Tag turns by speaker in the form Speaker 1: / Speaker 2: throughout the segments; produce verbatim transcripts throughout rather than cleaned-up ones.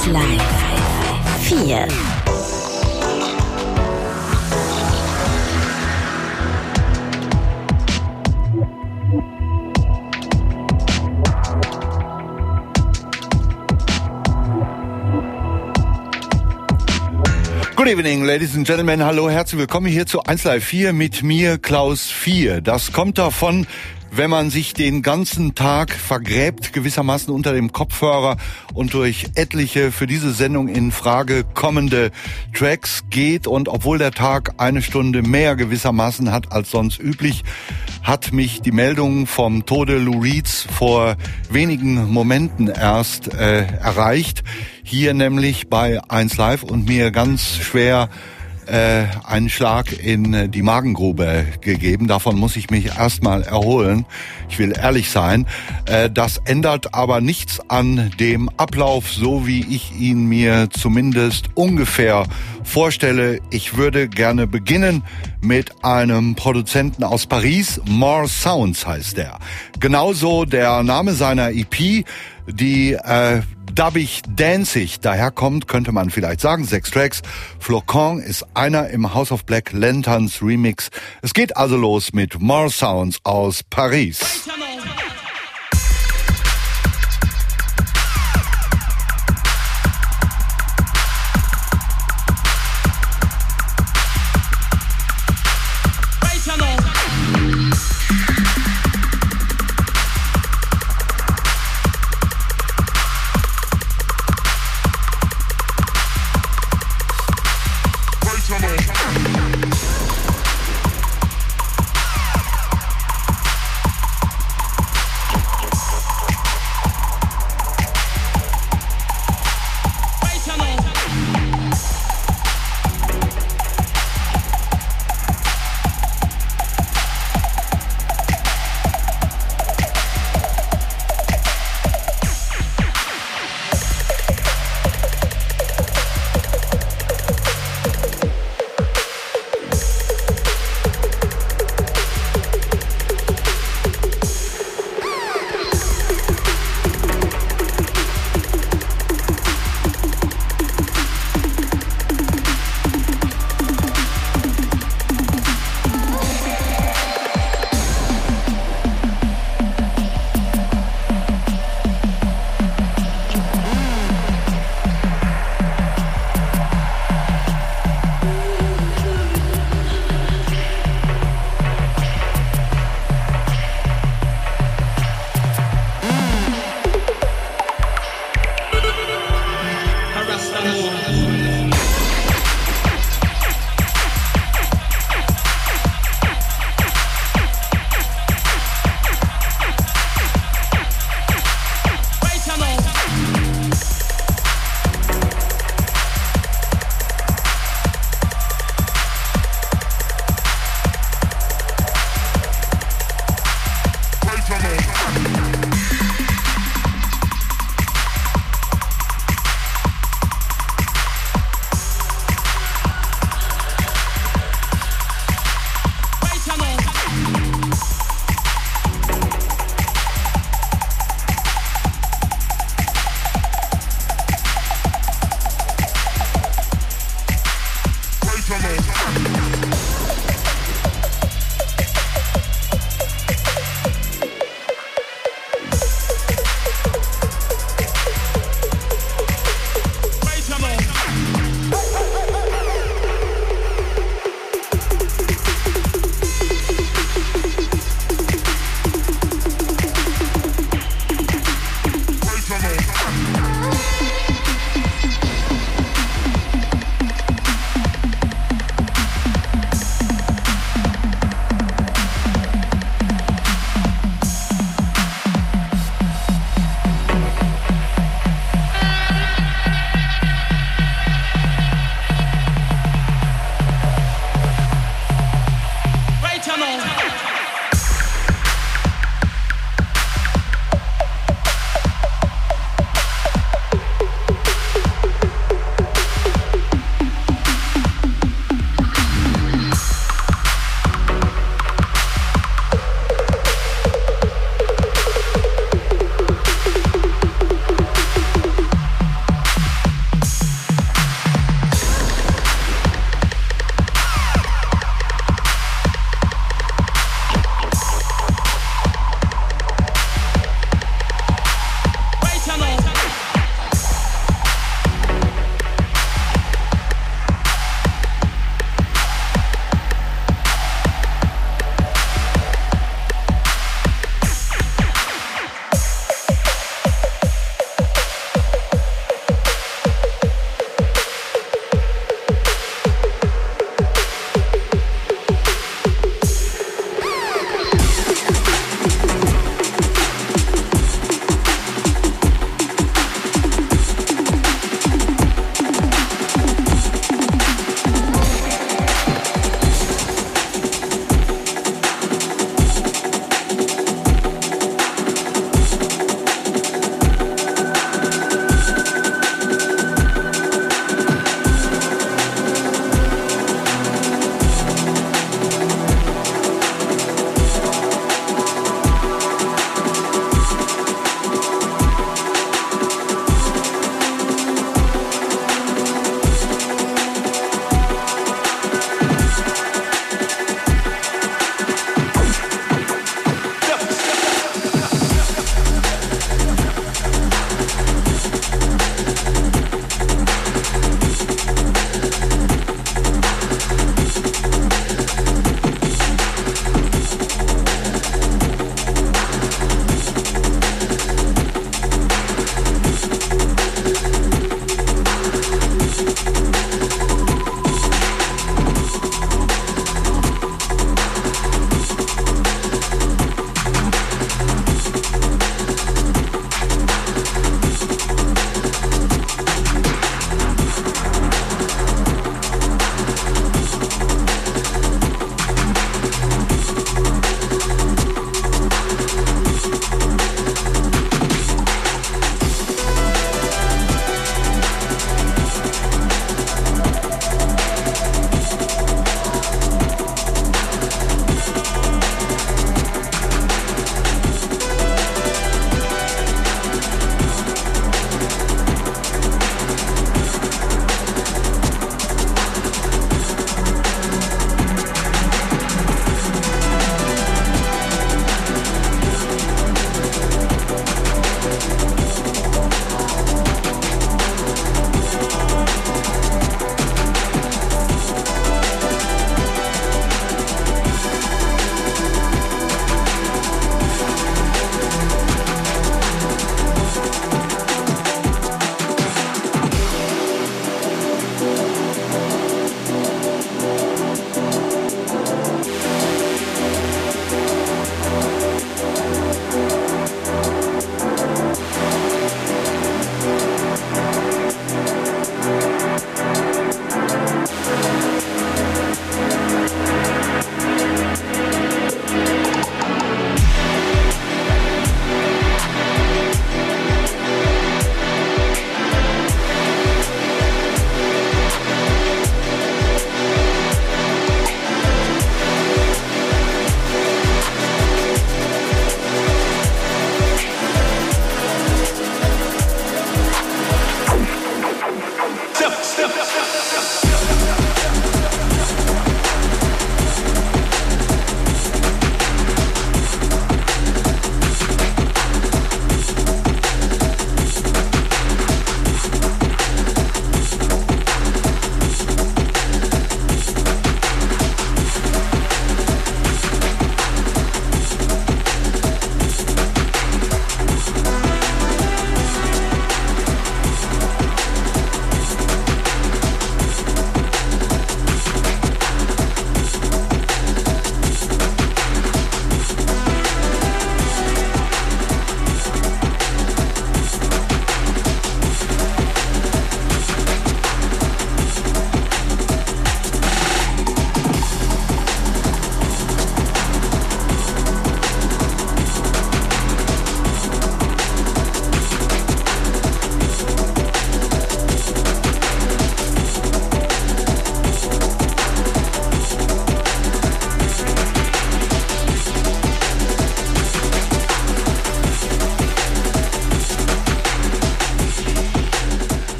Speaker 1: Live vier.
Speaker 2: Good evening, ladies and gentlemen. Hallo, herzlich willkommen hier zu eins Live vier mit mir, Klaus vier. Das kommt davon, wenn man sich den ganzen Tag vergräbt, gewissermaßen unter dem Kopfhörer und durch etliche für diese Sendung in Frage kommende Tracks geht. Und obwohl der Tag eine Stunde mehr gewissermaßen hat als sonst üblich, hat mich die Meldung vom Tode Lou Reeds vor wenigen Momenten erst äh, erreicht. Hier nämlich bei eins Live und mir ganz schwer äh, einen Schlag in die Magengrube gegeben. Davon muss ich mich erstmal erholen. Ich will ehrlich sein. Äh, das ändert aber nichts an dem Ablauf, so wie ich ihn mir zumindest ungefähr vorstelle. Ich würde gerne beginnen mit einem Produzenten aus Paris. More Sounds heißt er. Genauso der Name seiner E P, die äh, dubbig danzig daherkommt, könnte man vielleicht sagen. Sechs Tracks. Flocon ist einer im House of Black Lanterns Remix. Es geht also los mit More Sounds aus Paris.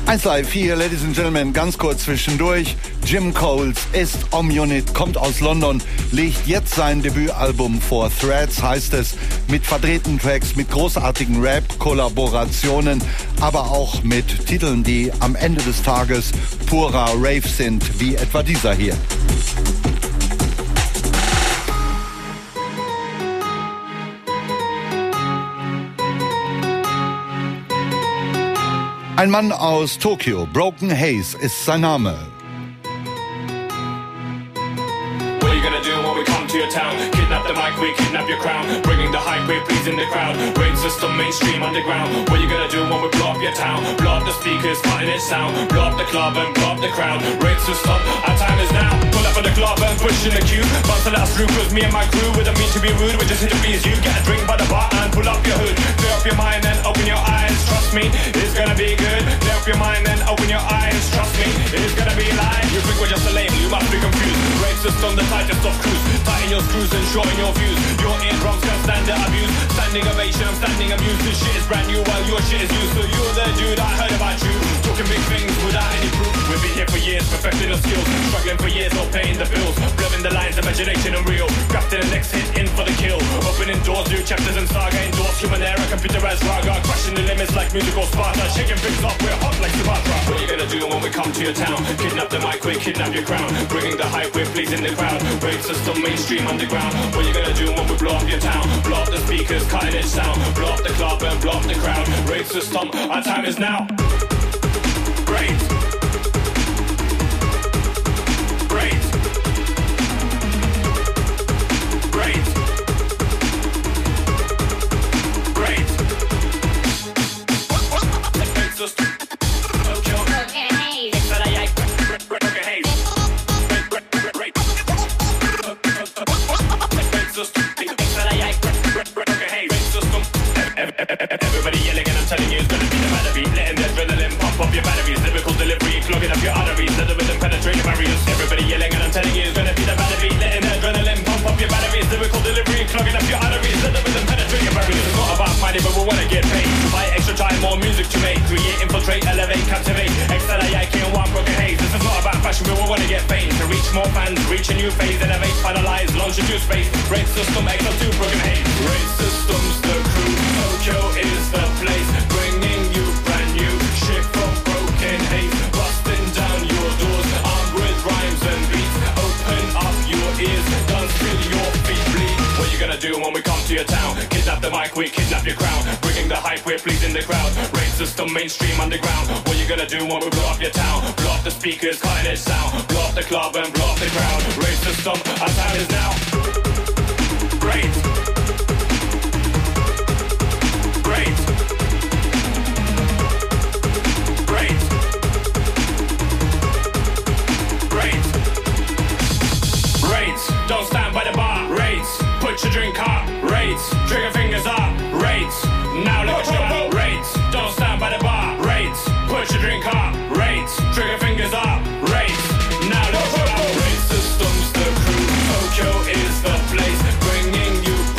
Speaker 2: eins Live vier, Ladies and Gentlemen, ganz kurz zwischendurch. Jim Coles ist Om-Unit, kommt aus London, legt jetzt sein Debütalbum vor. Threads heißt es, mit verdrehten Tracks, mit großartigen Rap-Kollaborationen, aber auch mit Titeln, die am Ende des Tages purer Rave sind, wie etwa dieser hier. Ein Mann aus Tokio, Broken Haze ist sein Name.
Speaker 3: What are you gonna do when we come to your town? Kidnap the mic, we kidnap your crown. Bringing the hype, we're pleasing the crowd. Rave system, mainstream, underground. What are you gonna do when we blow up your town? Blow up the speakers, cutting its sound. Blow up the club and blow up the crowd. Rave system, our time is now. Pull up for the club and push in the queue. Bounce to let us through, cause me and my crew, we don't mean to be rude, we just hit the beats. You get a drink by the bar and pull up your hood. Clear up your mind and open your eyes. Trust me, it's gonna be good. Clear up your mind and open your eyes. Trust me, it's gonna be live. You think we're just a label, you must be confused. Rave system, the tightest of crews. Tighten your screws and shorten your views. Your eardrums can stand the abuse. Standing ovation, I'm standing amused. This shit is brand new while your shit is used. So you're the dude I heard about you. Talking big things without any proof. We've been here for years, perfecting our skills. Struggling for years, not paying the bills. Blurring the lines, imagination and real. Crafting the next hit in for the kill. Opening doors, new chapters and saga. Endorse human era, computerized raga. Crushing the limits like musical Sparta. Shaking things up, we're hot like Sumatra. What are you gonna do when we come to your town? Kidnap the mic, we kidnap your crown. Bringing the hype, we're pleasing the crowd. Rave system, mainstream, underground. What are you gonna do when we blow up your town? Blow up the speakers, cutting edge sound. Blow up the club and blow up the crowd. Rave system, our time is now. Great. Great. Great. Great. Rave system. Tokyo. Broken haze. Broken haze. Broken haze. Everybody yelling and I'm telling you it's gonna be the matter beat. Letting the adrenaline pump up your batteries. Lyrical delivery, clogging up your arteries. Let the rhythm penetrate your barriers. Everybody yelling and I'm telling you it's gonna be the matter beat. Letting the adrenaline pump up your batteries. Lyrical delivery, clogging up your arteries. Let the rhythm penetrate your barriers. It's not about money but we wanna get paid. Buy extra time, more music to make. Create, infiltrate, elevate, captivate. X L A I K and one broken haze. This is not about fashion, we all wanna get fame. To reach more fans, reach a new phase. Innovate, finalize, launch into space. Rave system, X L two, broken haze. Rave systems, the crew. Tokyo is the place. Bringing you brand new shit from broken haze. Busting down your doors, armed with rhymes and beats. Open up your ears, don't feel your feet bleed. What you gonna do when we come to your town? Kidnap the mic, we kidnap your crown. Bringing the hype, we're pleasing the crowd. Rave system, mainstream, underground. What you gonna do when we blow up your town? Blow up the speakers, cutting edge sound. Blow up the club and blow up the crowd. Rave system, our time is now. Great. Great. Great. Great. Rates, don't stand by the bar. Rates, put your drink up. Rates, trigger fingers up. Rates, now look at your rates. Don't stand by the bar. Rates, put your drink up. Rates, trigger fingers up. Rates, now look at your rate systems, the crew. Tokyo is the place, bringing you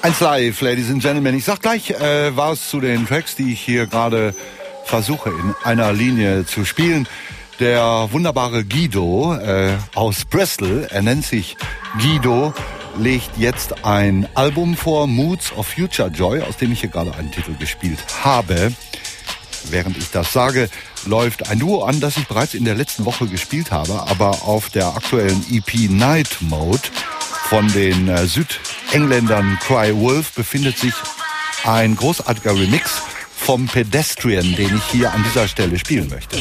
Speaker 2: eins live, Ladies and Gentlemen. Ich sag gleich äh, was zu den Tracks, die ich hier gerade versuche in einer Linie zu spielen. Der wunderbare Guido äh, aus Bristol, er nennt sich Guido, legt jetzt ein Album vor, Moods of Future Joy, aus dem ich hier gerade einen Titel gespielt habe. Während ich das sage, läuft ein Duo an, das ich bereits in der letzten Woche gespielt habe, aber auf der aktuellen E P Night Mode von den äh, Südengländern Cry Wolf befindet sich ein großartiger Remix vom Pedestrian, den ich hier an dieser Stelle spielen möchte.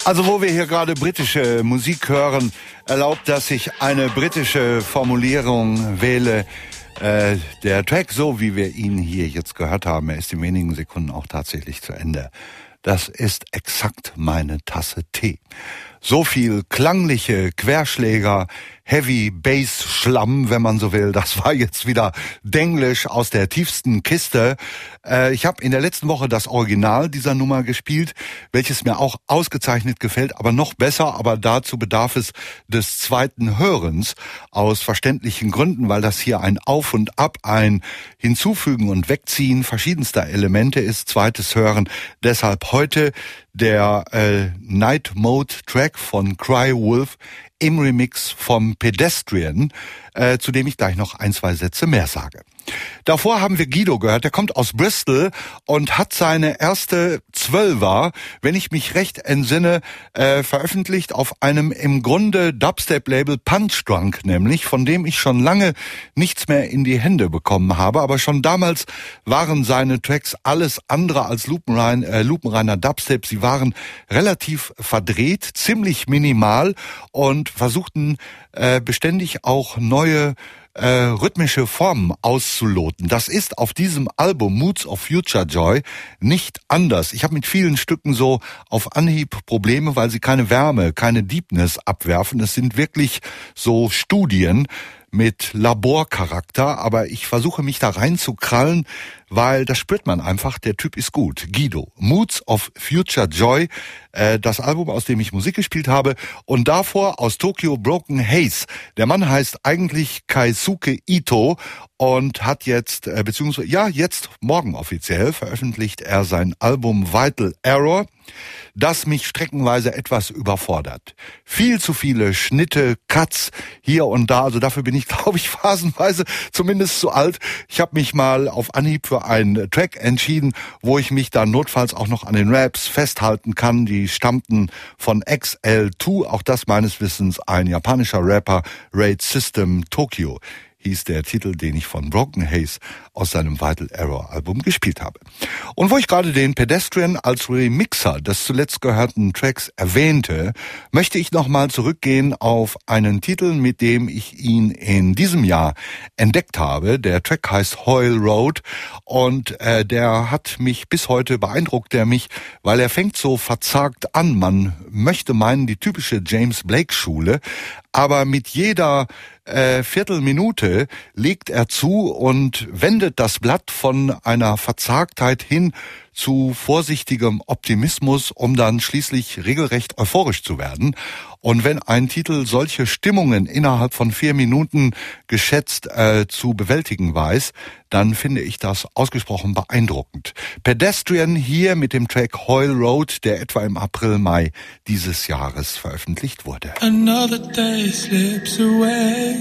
Speaker 2: Also wo wir hier gerade britische Musik hören, erlaubt, dass ich eine britische Formulierung wähle. Äh, der Track, so wie wir ihn hier jetzt gehört haben, er ist in wenigen Sekunden auch tatsächlich zu Ende. Das ist exakt meine Tasse Tee. So viel klangliche Querschläger, Heavy Bass Schlamm, wenn man so will. Das war jetzt wieder Denglisch aus der tiefsten Kiste. Äh, ich habe in der letzten Woche das Original dieser Nummer gespielt, welches mir auch ausgezeichnet gefällt, aber noch besser. Aber dazu bedarf es des zweiten Hörens aus verständlichen Gründen, weil das hier ein Auf und Ab, ein Hinzufügen und Wegziehen verschiedenster Elemente ist. Zweites Hören. Deshalb heute der äh, Night Mode Track von Cry Wolf im Remix vom Pedestrian, äh, zu dem ich gleich noch ein, zwei Sätze mehr sage. Davor haben wir Guido gehört, der kommt aus Bristol und hat seine erste Zwölfer, wenn ich mich recht entsinne, äh, veröffentlicht auf einem im Grunde Dubstep-Label Punch Drunk, nämlich, von dem ich schon lange nichts mehr in die Hände bekommen habe, aber schon damals waren seine Tracks alles andere als lupenrein, äh, lupenreiner Dubstep. Sie waren relativ verdreht, ziemlich minimal und versuchten äh, beständig auch neue Äh, rhythmische Formen auszuloten. Das ist auf diesem Album Moods of Future Joy nicht anders. Ich habe mit vielen Stücken so auf Anhieb Probleme, weil sie keine Wärme, keine Deepness abwerfen. Es sind wirklich so Studien mit Laborcharakter, aber ich versuche mich da reinzukrallen, weil das spürt man einfach, der Typ ist gut. Guido, Moods of Future Joy, äh, das Album, aus dem ich Musik gespielt habe, und davor aus Tokyo Broken Haze. Der Mann heißt eigentlich Keisuke Ito und hat jetzt, äh, beziehungsweise, ja, jetzt, morgen offiziell, veröffentlicht er sein Album Vital Error, das mich streckenweise etwas überfordert. Viel zu viele Schnitte, Cuts hier und da, also dafür bin ich, glaube ich, phasenweise zumindest zu alt. Ich habe mich mal auf Anhieb für einen Track entschieden, wo ich mich dann notfalls auch noch an den Raps festhalten kann. Die stammten von X L zwei, auch das meines Wissens ein japanischer Rapper, Raid System Tokyo hieß der Titel, den ich von Broken Haze aus seinem Vital Error Album gespielt habe. Und wo ich gerade den Pedestrian als Remixer des zuletzt gehörten Tracks erwähnte, möchte ich nochmal zurückgehen auf einen Titel, mit dem ich ihn in diesem Jahr entdeckt habe. Der Track heißt Hoyle Road und äh, der hat mich bis heute beeindruckt, der mich, weil er fängt so verzagt an. Man möchte meinen, die typische James Blake Schule, aber mit jeder äh, Viertelminute legt er zu und wendet das Blatt von einer Verzagtheit hin zu vorsichtigem Optimismus, um dann schließlich regelrecht euphorisch zu werden. Und wenn ein Titel solche Stimmungen innerhalb von vier Minuten geschätzt äh, zu bewältigen weiß, dann finde ich das ausgesprochen beeindruckend. Pedestrian hier mit dem Track Hoyle Road, der etwa im April, Mai dieses Jahres veröffentlicht wurde.
Speaker 4: Another day slips away,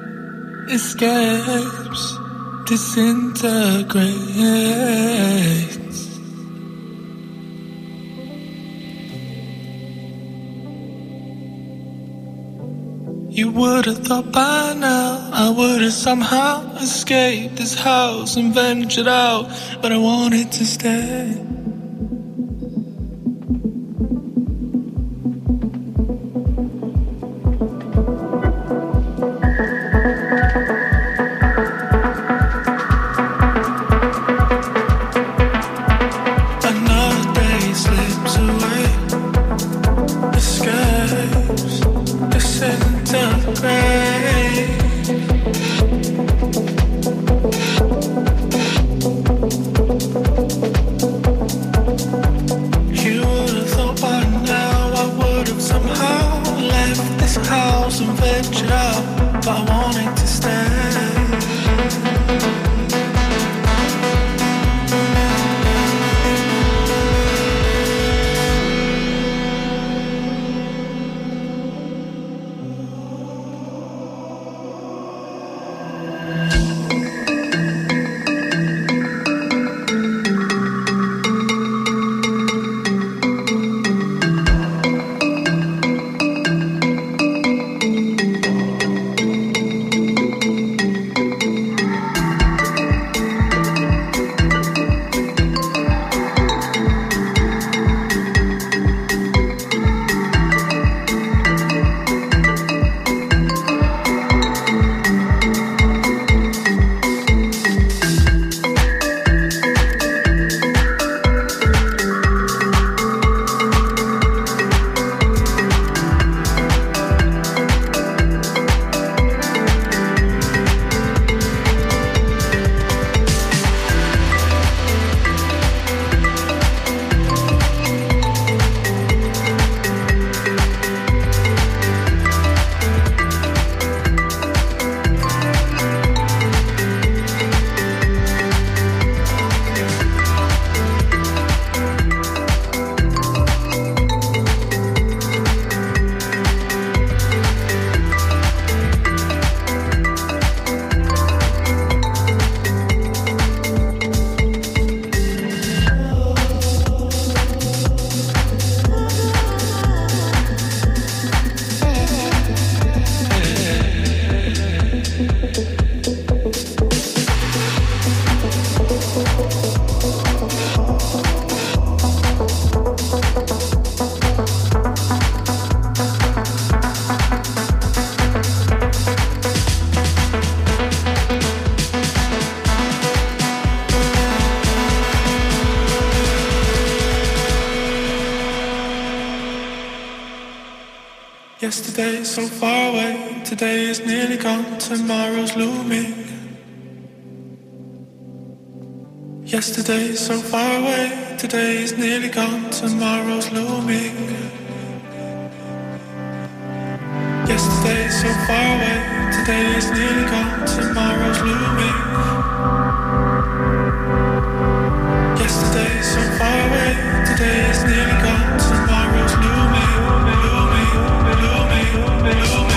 Speaker 4: escapes, disintegrates. You would have thought by now I would have somehow escaped this house and ventured out, but I wanted to stay. Another day slips away, escapes, disintegrates. And ventured out, but I wanted to stay. Yesterday is so far away, today is nearly gone, tomorrow's looming. Yesterday is so far away, today is nearly gone, tomorrow's looming. Yesterday is so far away, today is nearly gone, tomorrow's looming. Yesterday is so far away, today is nearly gone, tomorrow's looming, looming, looming, looming.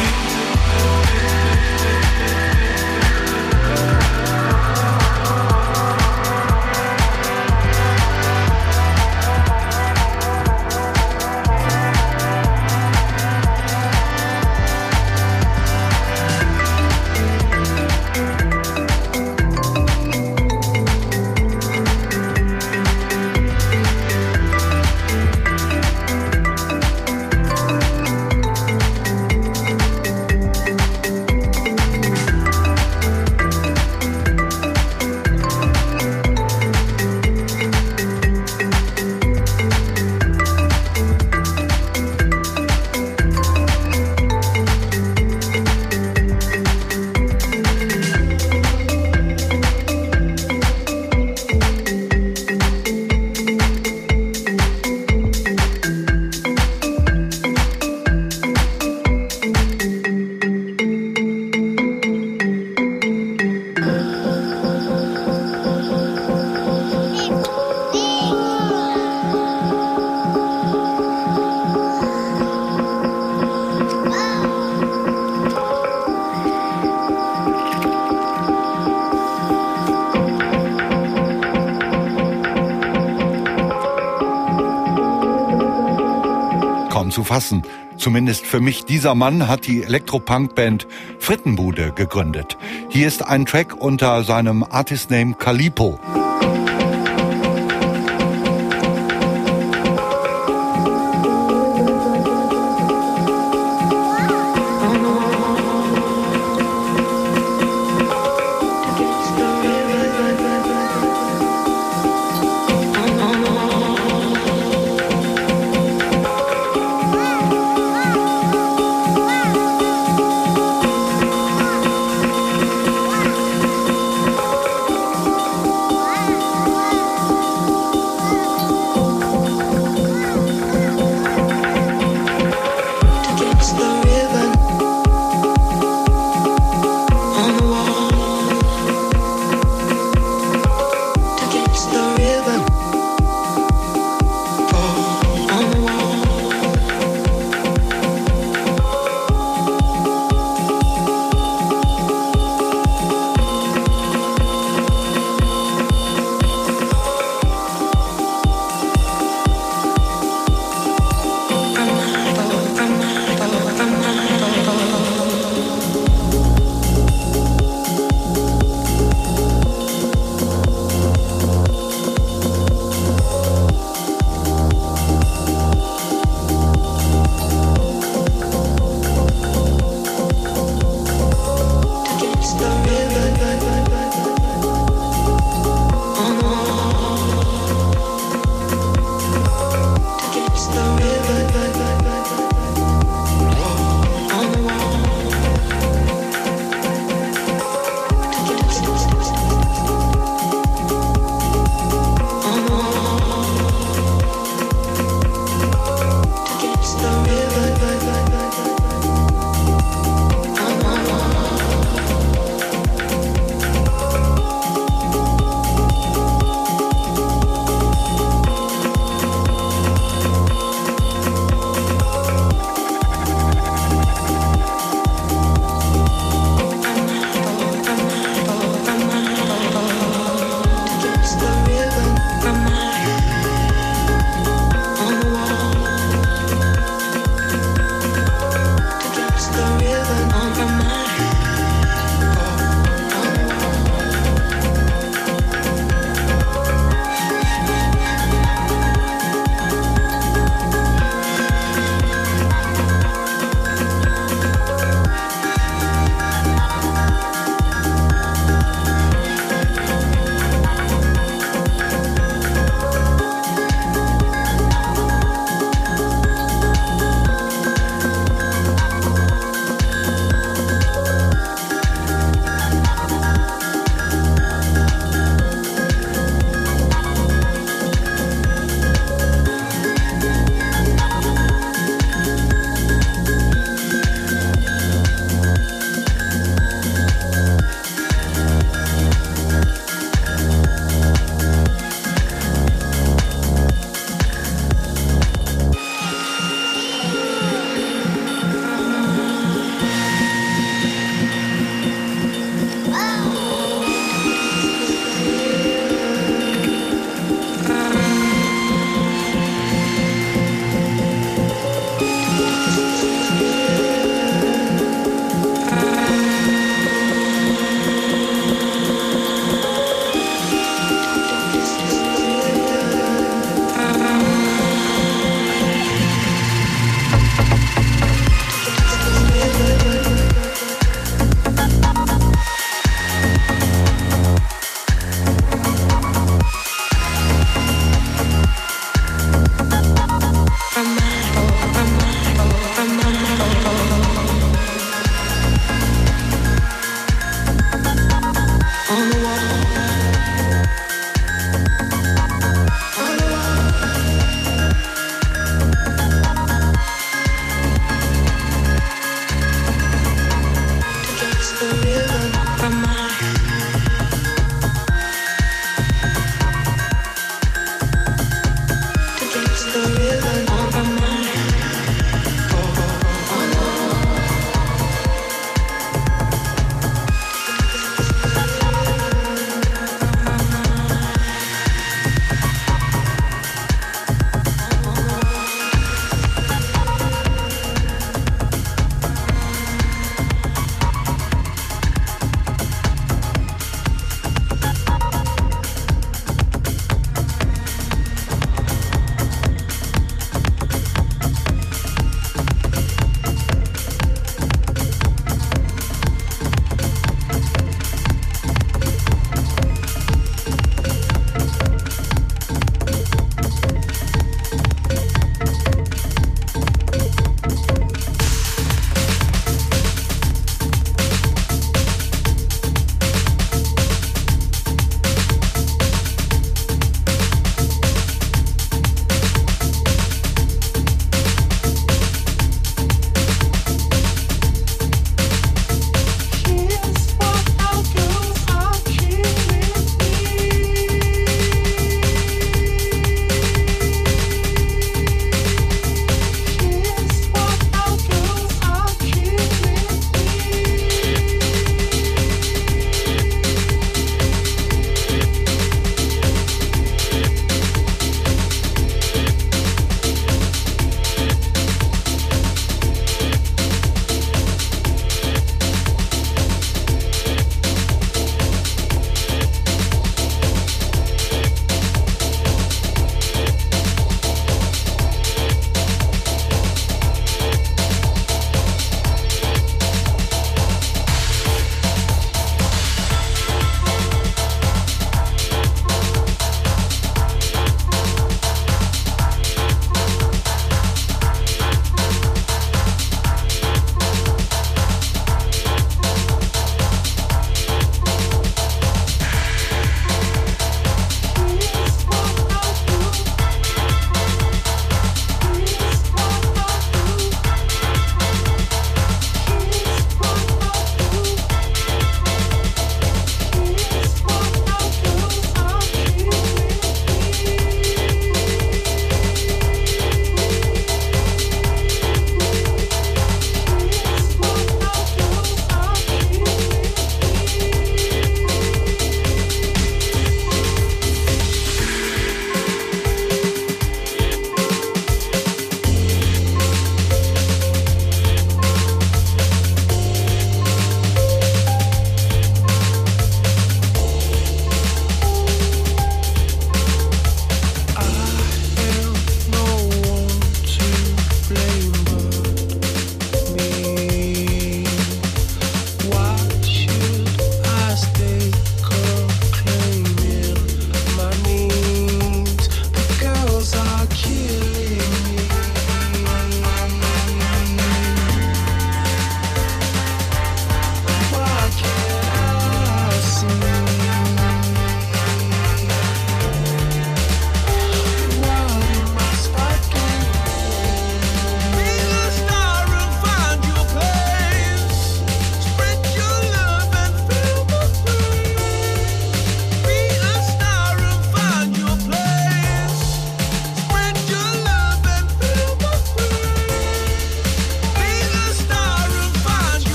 Speaker 2: Zu fassen. Zumindest für mich. Dieser Mann hat die Elektropunk-Band Frittenbude gegründet. Hier ist ein Track unter seinem Artist-Name Calipo.
Speaker 5: Wow.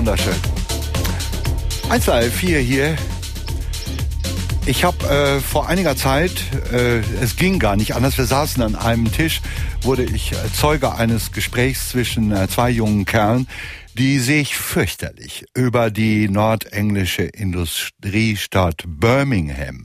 Speaker 2: wunderschön. eins drei vier hier. Ich habe äh, vor einiger Zeit, äh, es ging gar nicht anders, wir saßen an einem Tisch, wurde ich äh, Zeuge eines Gesprächs zwischen äh, zwei jungen Kerlen, die sich fürchterlich über die nordenglische Industriestadt Birmingham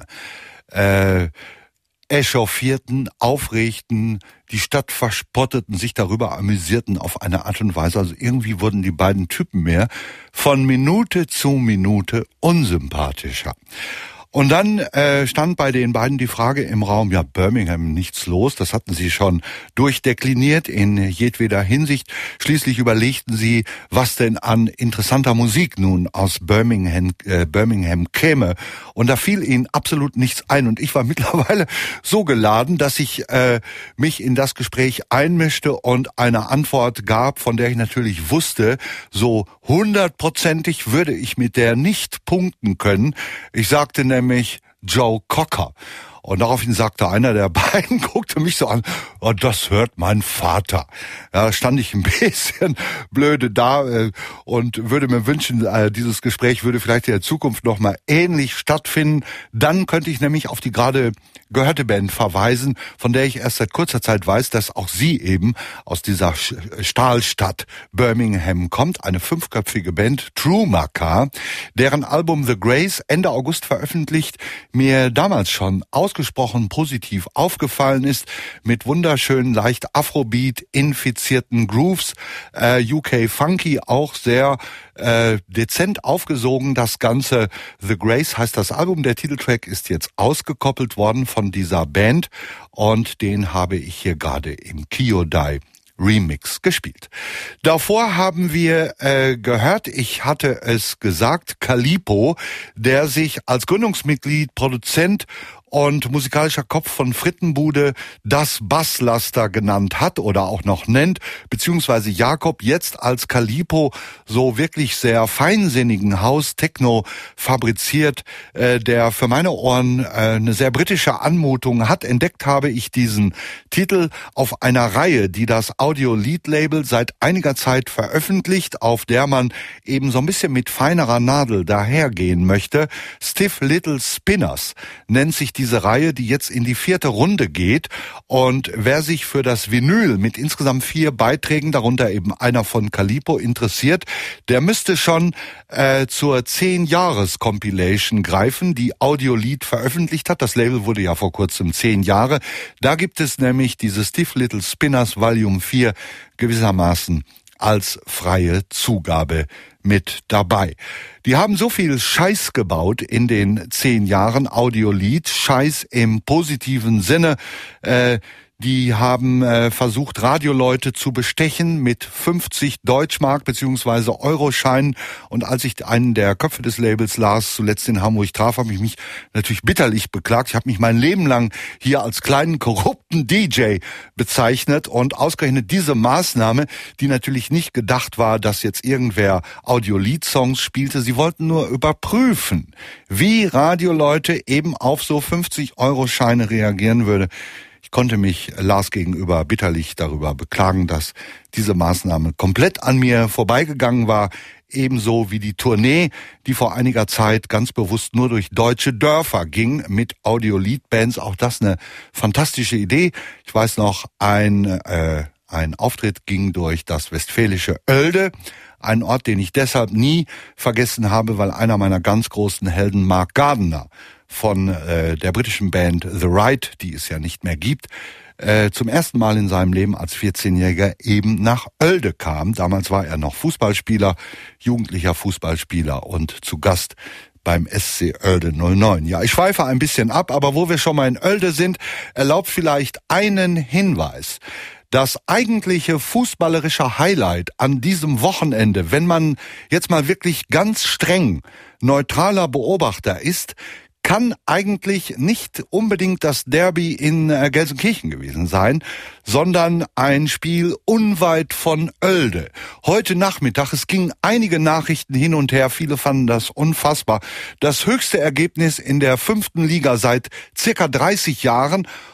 Speaker 2: äh, echauffierten, aufregten, die Stadt verspotteten, sich darüber amüsierten auf eine Art und Weise. Also irgendwie wurden die beiden Typen mehr von Minute zu Minute unsympathischer. Und dann äh, stand bei den beiden die Frage im Raum, ja, Birmingham, nichts los. Das hatten sie schon durchdekliniert in jedweder Hinsicht. Schließlich überlegten sie, was denn an interessanter Musik nun aus Birmingham, äh, Birmingham käme. Und da fiel ihnen absolut nichts ein. Und ich war mittlerweile so geladen, dass ich äh, mich in das Gespräch einmischte und eine Antwort gab, von der ich natürlich wusste, so hundertprozentig würde ich mit der nicht punkten können. Ich sagte nämlich, nämlich Joe Cocker. Und daraufhin sagte einer der beiden, guckte mich so an, oh, das hört mein Vater. Ja, stand ich ein bisschen blöde da äh, und würde mir wünschen, äh, dieses Gespräch würde vielleicht in der Zukunft noch mal ähnlich stattfinden. Dann könnte ich nämlich auf die gerade gehörte Band verweisen, von der ich erst seit kurzer Zeit weiß, dass auch sie eben aus dieser Stahlstadt Birmingham kommt. Eine fünfköpfige Band, True Maca, deren Album The Grace Ende August veröffentlicht, mir damals schon ausgesprochen positiv aufgefallen ist, mit wunderschönen, leicht Afrobeat-infizierten Grooves, äh, U K Funky auch sehr äh, dezent aufgesogen. Das Ganze, The Grace heißt das Album, der Titeltrack ist jetzt ausgekoppelt worden von dieser Band und den habe ich hier gerade im Kyodai Remix gespielt. Davor haben wir äh, gehört, ich hatte es gesagt, Calipo, der sich als Gründungsmitglied, Produzent und musikalischer Kopf von Frittenbude das Basslaster genannt hat oder auch noch nennt, beziehungsweise Jakob jetzt als Calipo so wirklich sehr feinsinnigen House-Techno fabriziert, äh, der für meine Ohren äh, eine sehr britische Anmutung hat. Entdeckt habe ich diesen Titel auf einer Reihe, die das Audio-Lead-Label seit einiger Zeit veröffentlicht, auf der man eben so ein bisschen mit feinerer Nadel dahergehen möchte. Stiff Little Spinners nennt sich die diese Reihe, die jetzt in die vierte Runde geht. Und wer sich für das Vinyl mit insgesamt vier Beiträgen, darunter eben einer von Calipo, interessiert, der müsste schon äh, zur zehn-Jahres-Compilation greifen, die Audiolied veröffentlicht hat. Das Label wurde ja vor kurzem zehn Jahre. Da gibt es nämlich diese Stiff Little Spinners Volume vier gewissermaßen als freie Zugabe mit dabei. Die haben so viel Scheiß gebaut in den zehn Jahren Audiolied, Scheiß im positiven Sinne. Äh, die haben äh, versucht, Radioleute zu bestechen mit fünfzig Deutschmark bzw. Euroscheinen. Und als ich einen der Köpfe des Labels las, zuletzt in Hamburg traf, habe ich mich natürlich bitterlich beklagt. Ich habe mich mein Leben lang hier als kleinen, korrupten D J bezeichnet. Und ausgerechnet diese Maßnahme, die natürlich nicht gedacht war, dass jetzt irgendwer Audiolied-Songs spielte. Sie wollten nur überprüfen, wie Radioleute eben auf so fünfzig Euroscheine reagieren würde. Ich konnte mich Lars gegenüber bitterlich darüber beklagen, dass diese Maßnahme komplett an mir vorbeigegangen war, ebenso wie die Tournee, die vor einiger Zeit ganz bewusst nur durch deutsche Dörfer ging mit Audiolied-Bands. Auch das eine fantastische Idee. Ich weiß noch, ein äh, ein Auftritt ging durch das westfälische Oelde, ein Ort, den ich deshalb nie vergessen habe, weil einer meiner ganz großen Helden, Mark Gardner, von äh, der britischen Band The Right, die es ja nicht mehr gibt, äh, zum ersten Mal in seinem Leben als vierzehnjähriger eben nach Oelde kam. Damals war er noch Fußballspieler, jugendlicher Fußballspieler und zu Gast beim S C Oelde null neun. Ja, ich schweife ein bisschen ab, aber wo wir schon mal in Oelde sind, erlaubt vielleicht einen Hinweis. Das eigentliche fußballerische Highlight an diesem Wochenende, wenn man jetzt mal wirklich ganz streng neutraler Beobachter ist, kann eigentlich nicht unbedingt das Derby in äh, Gelsenkirchen gewesen sein, sondern ein Spiel unweit von Oelde. Heute Nachmittag, es gingen einige Nachrichten hin und her, viele fanden das unfassbar. Das höchste Ergebnis in der fünften Liga seit circa dreißig Jahren.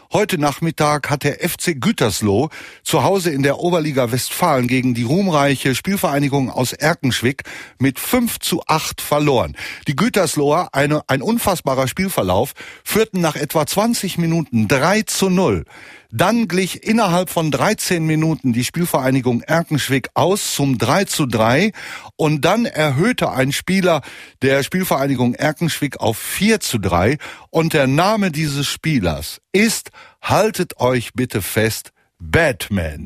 Speaker 2: Heute Nachmittag hat der F C Gütersloh zu Hause in der Oberliga Westfalen gegen die ruhmreiche Spielvereinigung aus Erkenschwick mit fünf zu acht verloren. Die Gütersloher, eine, ein unfassbarer Spielverlauf, führten nach etwa zwanzig Minuten drei zu null. Dann glich innerhalb von dreizehn Minuten die Spielvereinigung Erkenschwick aus zum drei zu drei und dann erhöhte ein Spieler der Spielvereinigung Erkenschwick auf vier zu drei und der Name dieses Spielers ist, haltet euch bitte fest, Batman.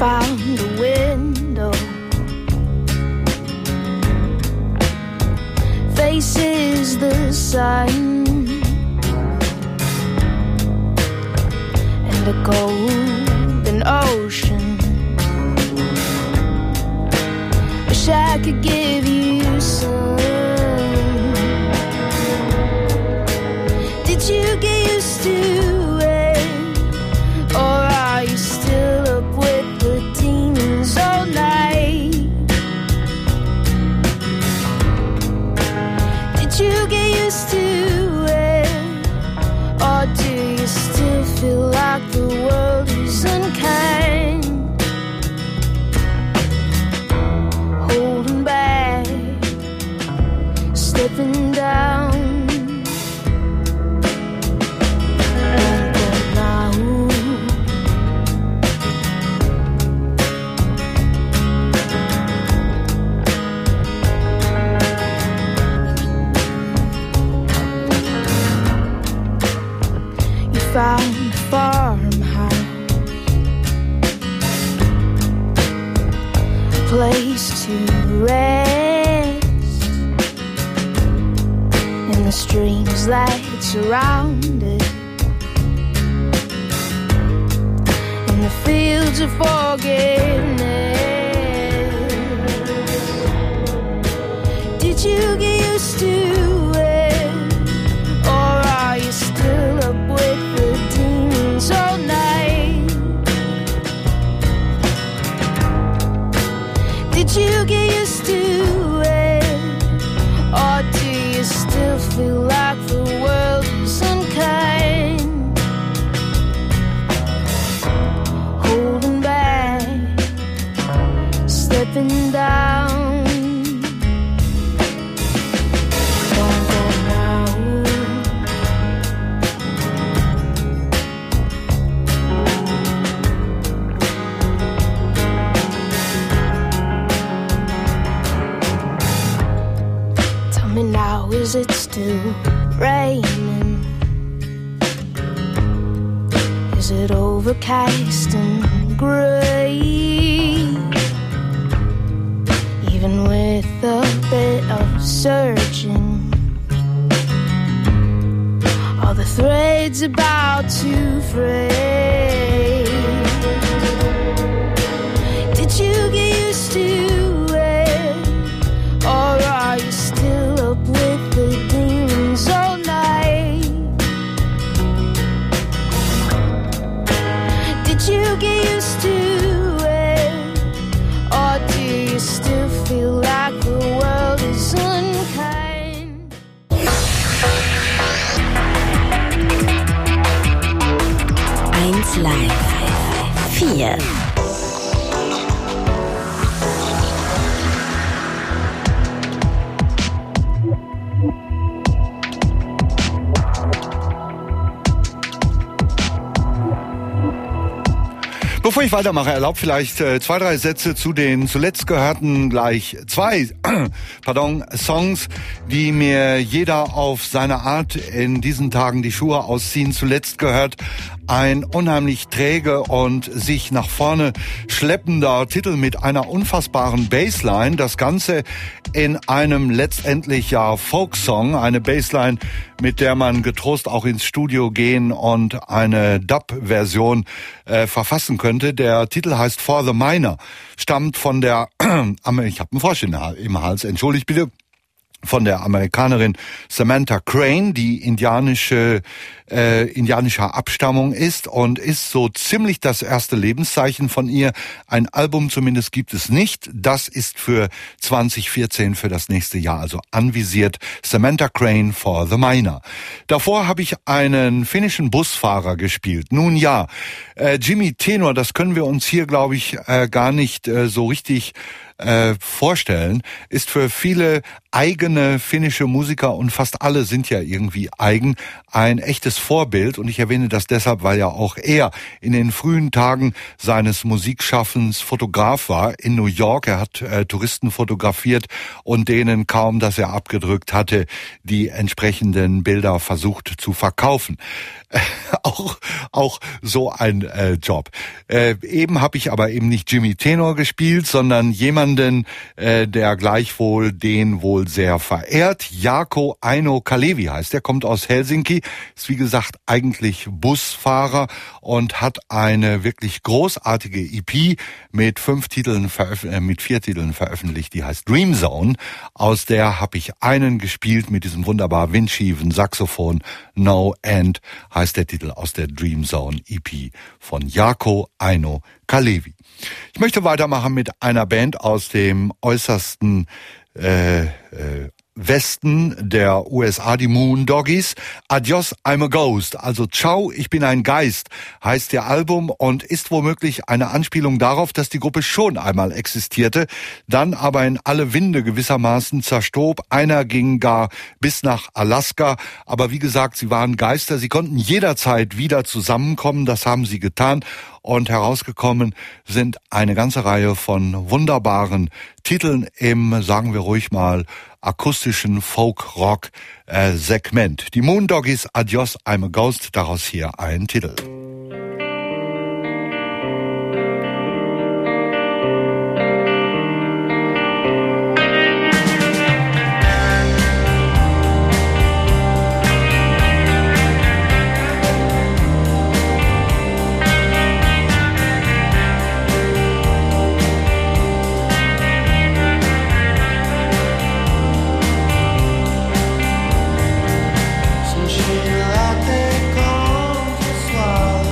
Speaker 5: found a window, faces the sun, and a golden ocean. Wish I could give you some. Did you get used to it, or are you still up with the demons all night? Did you get used to it, or do you still feel like the world is unkind? Holding back, slipping down. Found a farmhouse, a place to rest, and the streams that surround it, and the fields of forgiveness. Did you get used to it, or are you still up with all night? Did you get used to it, or do you still feel like the world is unkind? Holding back, slipping down. Don't go now. Now, is it still raining? Is it overcast and grey? Even with a bit of searching, are the threads about to fray? Did you get used to it, or are you still up with the demons all night? Did you get used to it, or do you still feel like the world is unkind?
Speaker 1: eins Live vier.
Speaker 2: Bevor ich weitermache, erlaubt vielleicht äh, zwei, drei Sätze zu den zuletzt gehörten gleich zwei pardon, Songs, die mir jeder auf seine Art in diesen Tagen die Schuhe ausziehen. Zuletzt gehört ein unheimlich träge und sich nach vorne schleppender Titel mit einer unfassbaren Bassline. Das Ganze in einem letztendlich ja Folksong, eine Bassline, mit der man getrost auch ins Studio gehen und eine Dub-Version äh, verfassen könnte. Der Titel heißt For the Miner, stammt von der, ich habe einen Frosch im Hals, entschuldigt bitte, von der Amerikanerin Samantha Crane, die indianische äh, indianischer Abstammung ist und ist so ziemlich das erste Lebenszeichen von ihr. Ein Album zumindest gibt es nicht. Das ist für zwanzig vierzehn, für das nächste Jahr also anvisiert. Samantha Crane, For the Miner. Davor habe ich einen finnischen Busfahrer gespielt. Nun ja, äh, Jimmy Tenor, das können wir uns hier, glaube ich, äh, gar nicht äh, so richtig äh, vorstellen, ist für viele eigene finnische Musiker, und fast alle sind ja irgendwie eigen, ein echtes Vorbild und ich erwähne das deshalb, weil ja auch er in den frühen Tagen seines Musikschaffens Fotograf war in New York. Er hat äh, Touristen fotografiert und denen kaum, dass er abgedrückt hatte, die entsprechenden Bilder versucht zu verkaufen. Äh, auch auch so ein äh, Job. Äh, eben habe ich aber eben nicht Jimmy Tenor gespielt, sondern jemanden, äh, der gleichwohl den wohl sehr verehrt. Jarkko Aino Kalevi heißt. Der kommt aus Helsinki, ist wie gesagt eigentlich Busfahrer und hat eine wirklich großartige E P mit fünf Titeln veröf- äh, mit vier Titeln veröffentlicht. Die heißt Dream Zone. Aus der habe ich einen gespielt mit diesem wunderbar windschiefen Saxophon. No End heißt der Titel aus der Dream Zone E P von Jarkko Aino Kalevi. Ich möchte weitermachen mit einer Band aus dem äußersten äh, äh, Westen der U S A, die Moondoggies. Adios, I'm a Ghost, also Ciao, ich bin ein Geist, heißt ihr Album und ist womöglich eine Anspielung darauf, dass die Gruppe schon einmal existierte, dann aber in alle Winde gewissermaßen zerstob. Einer ging gar bis nach Alaska, aber wie gesagt, sie waren Geister, sie konnten jederzeit wieder zusammenkommen, das haben sie getan. Und herausgekommen sind eine ganze Reihe von wunderbaren Titeln im, sagen wir ruhig mal, akustischen Folk-Rock-Segment. Die Moondoggies, Adios, I'm a Ghost, daraus hier ein Titel.
Speaker 6: Latte come to swallow.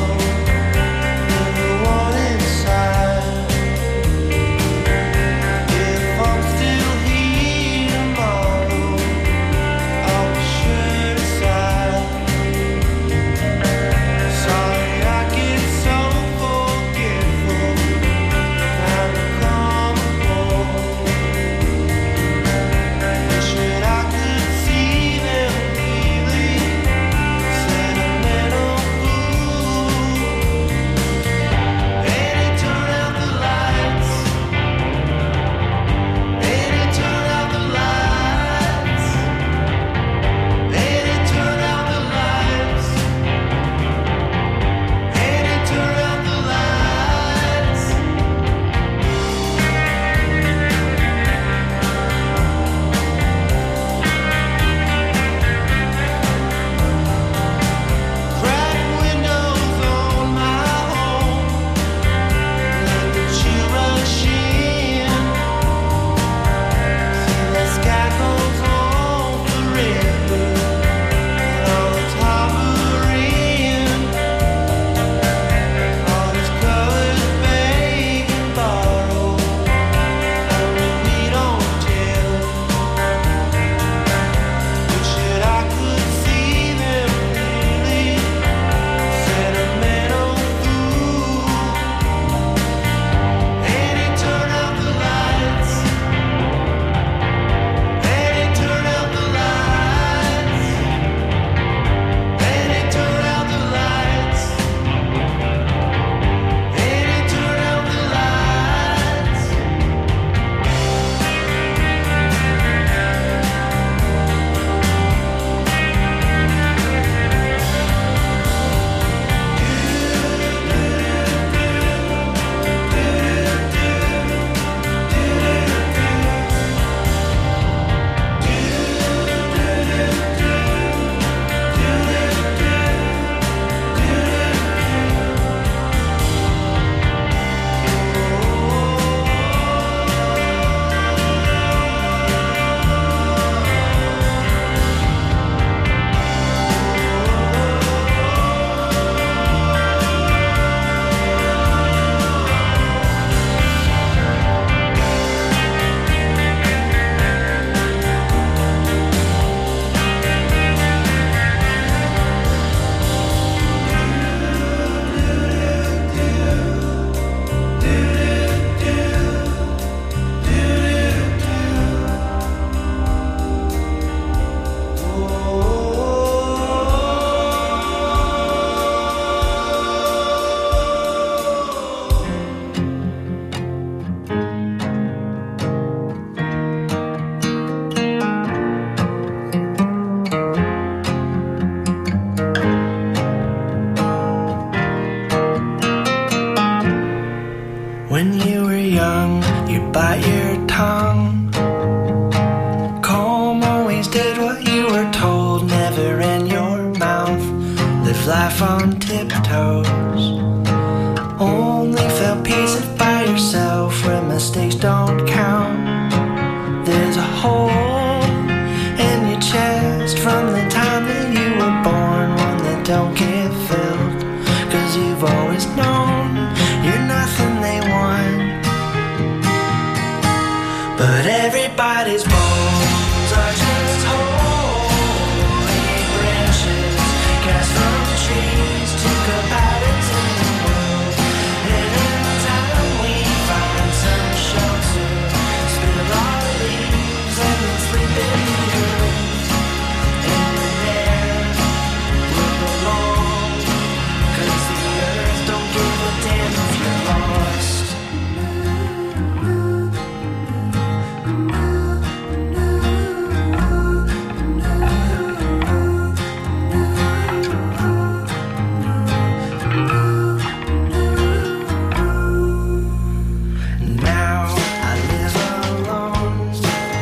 Speaker 6: When you were young, you bite your tongue. Calm always did what you were told, never in your mouth. Live life on tiptoes. Only felt peace if by yourself, where mistakes don't count. There's a hole in your chest from the time that you were born, one that don't get filled. Cause you've always known you're nothing they want. But everybody's bones are just holy branches cast from trees to cut patterns in the world. And in time we find some shelter, spill our leaves and then sleep in the earth. And there we'll belong, cause the earth don't give a damn if you're lost. Now I live alone,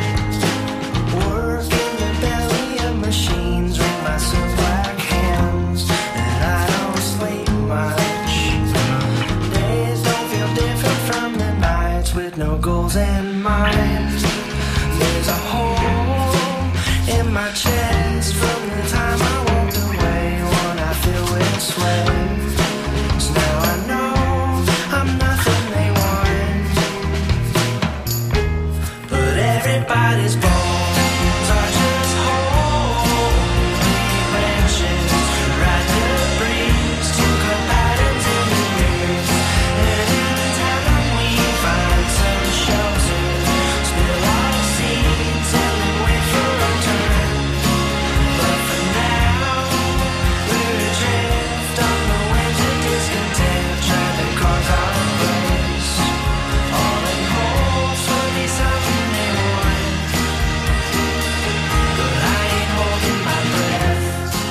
Speaker 6: work in the belly of machines, ring my silk black hands, and I don't sleep much. Days don't feel different from the nights with no goals in mind. There's a hole in my chest from the time I walked away, one I fill with sweat. So now I know I'm nothing they want. But everybody's bones are just holy branches, ride the breeze to cut patterns in the earth. And in time we find some shelter, spill our seeds and then wait for a turn. But for now we're adrift on the winds of discontent, trying to cause our place, all in hopes for be something they want. But I ain't holding my breath.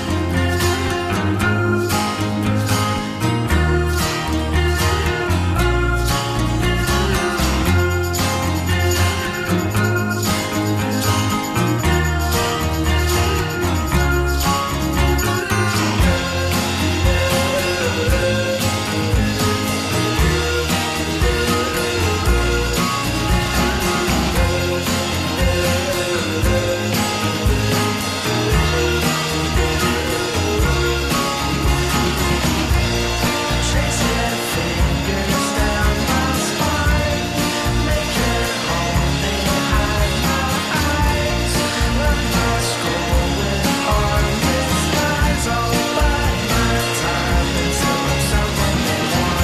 Speaker 6: Trace your fingers down my spine, make it home behind my eyes. Run my skull with harmless lies, all by my time until I'm something they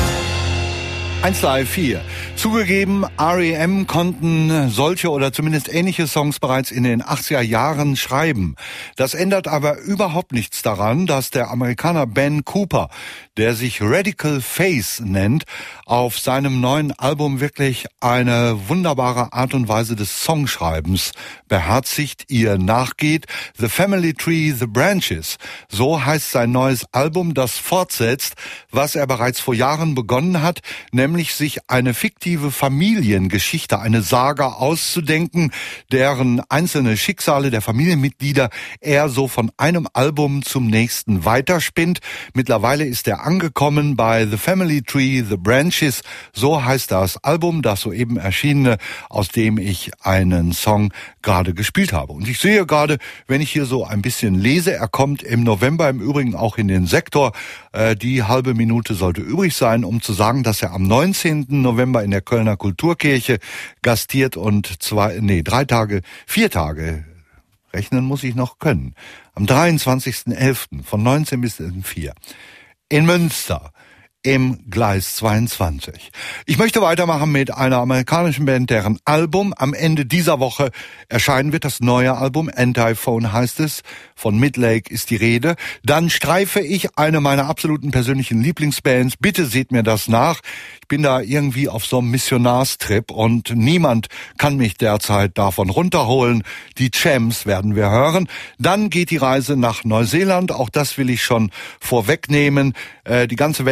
Speaker 6: want.
Speaker 2: eins Live vier. Zugegeben, R E M konnten solche oder zumindest ähnliche Songs bereits in den achtziger Jahren schreiben. Das ändert aber überhaupt nichts daran, dass der Amerikaner Ben Cooper, der sich Radical Faith nennt, auf seinem neuen Album wirklich eine wunderbare Art und Weise des Songschreibens beherzigt, ihr nachgeht. The Family Tree, The Branches, so heißt sein neues Album, das fortsetzt, was er bereits vor Jahren begonnen hat, nämlich sich eine fiktive Familiengeschichte, eine Saga auszudenken, deren einzelne Schicksale der Familienmitglieder er so von einem Album zum nächsten weiterspinnt. Mittlerweile ist er angekommen bei The Family Tree, The Branches, so heißt das Album, das soeben erschienene, aus dem ich einen Song gerade gespielt habe. Und ich sehe gerade, wenn ich hier so ein bisschen lese, er kommt im November im Übrigen auch in den Sektor. Äh, die halbe Minute sollte übrig sein, um zu sagen, dass er am neunzehnten November in der Kölner Kulturkirche gastiert und zwei, nee, drei Tage, vier Tage, rechnen muss ich noch können, am dreiundzwanzigsten elften von neunzehn bis vier in Münster im Gleis zweiundzwanzig. Ich möchte weitermachen mit einer amerikanischen Band, deren Album am Ende dieser Woche erscheinen wird. Das neue Album, Antiphone heißt es, von Midlake ist die Rede. Dann streife ich eine meiner absoluten persönlichen Lieblingsbands. Bitte seht mir das nach. Ich bin da irgendwie auf so einem Missionarstrip und niemand kann mich derzeit davon runterholen. Die Champs werden wir hören. Dann geht die Reise nach Neuseeland. Auch das will ich schon vorwegnehmen. Äh, die ganze Welt, so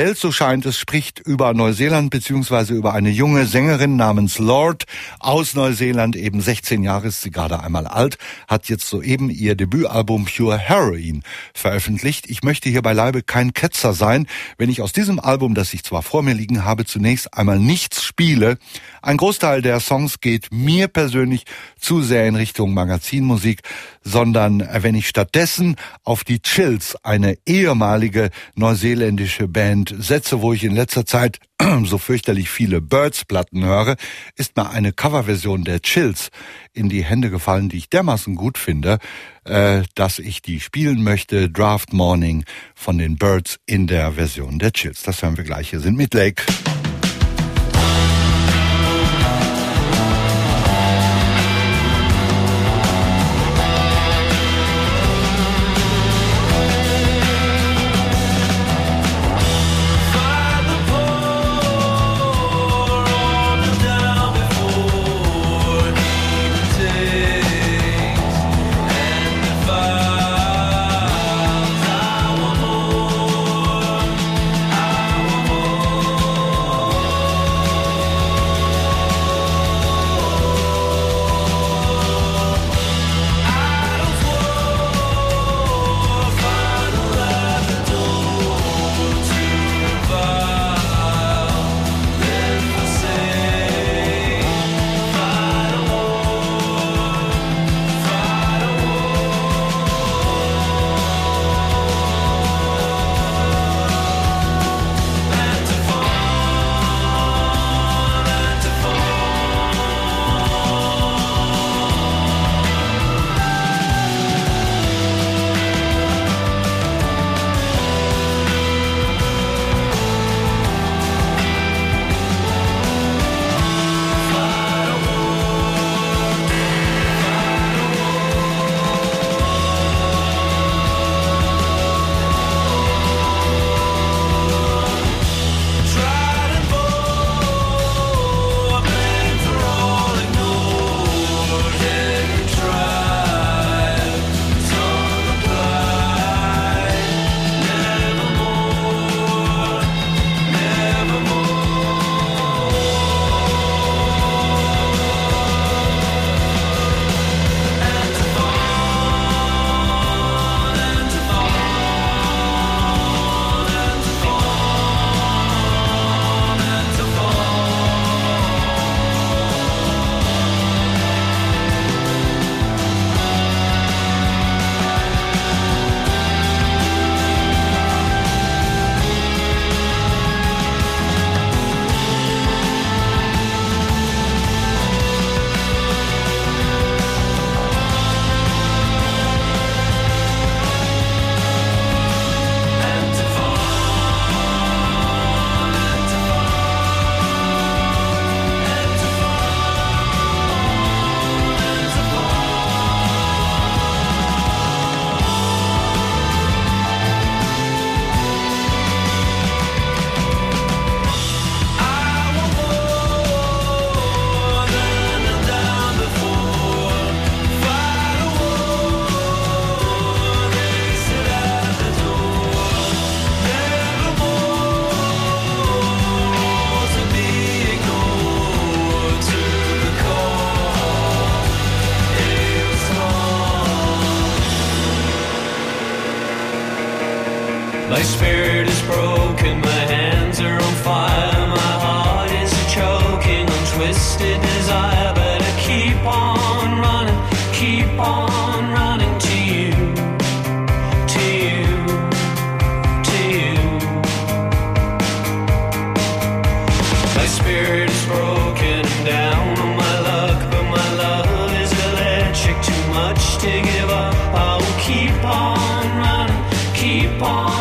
Speaker 2: erscheint. Es spricht über Neuseeland beziehungsweise über eine junge Sängerin namens Lorde aus Neuseeland. Eben sechzehn Jahre ist sie gerade einmal alt, hat jetzt soeben ihr Debütalbum Pure Heroin veröffentlicht. Ich möchte hier beileibe kein Ketzer sein, wenn ich aus diesem Album, das ich zwar vor mir liegen habe, zunächst einmal nichts spiele. Ein Großteil der Songs geht mir persönlich zu sehr in Richtung Magazinmusik, sondern wenn ich stattdessen auf die Chills, eine ehemalige neuseeländische Band, setze, wo ich in letzter Zeit so fürchterlich viele Birds-Platten höre, ist mir eine Coverversion der Chills in die Hände gefallen, die ich dermaßen gut finde, äh, dass ich die spielen möchte. Draft Morning von den Birds in der Version der Chills. Das hören wir gleich. Hier sind Midlake.
Speaker 6: My spirit is broken, my hands are on fire, my heart is choking on twisted desire, but I keep on running, keep on running to you, to you, to you. My spirit is broken and down on my luck, but my love is electric, too much to give up. I will keep on running, keep on.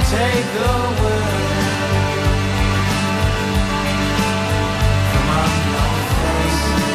Speaker 6: take the world from unknown faces.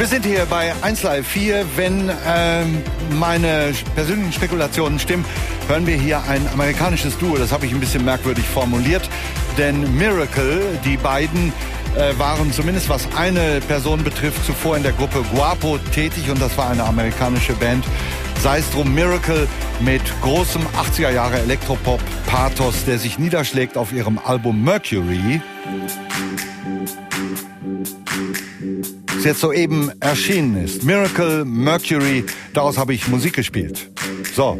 Speaker 2: sind hier bei eins Live vier. Wenn ähm, meine persönlichen Spekulationen stimmen, hören wir hier ein amerikanisches Duo. Das habe ich ein bisschen merkwürdig formuliert. Denn Miracle, die beiden äh, waren zumindest was eine Person betrifft zuvor in der Gruppe Guapo tätig. Und das war eine amerikanische Band. Sei es drum, Miracle mit großem achtziger Jahre Elektropop-Pathos, der sich niederschlägt auf ihrem Album Mercury. Das jetzt soeben erschienen ist. Miracle, Mercury, daraus habe ich Musik gespielt. So.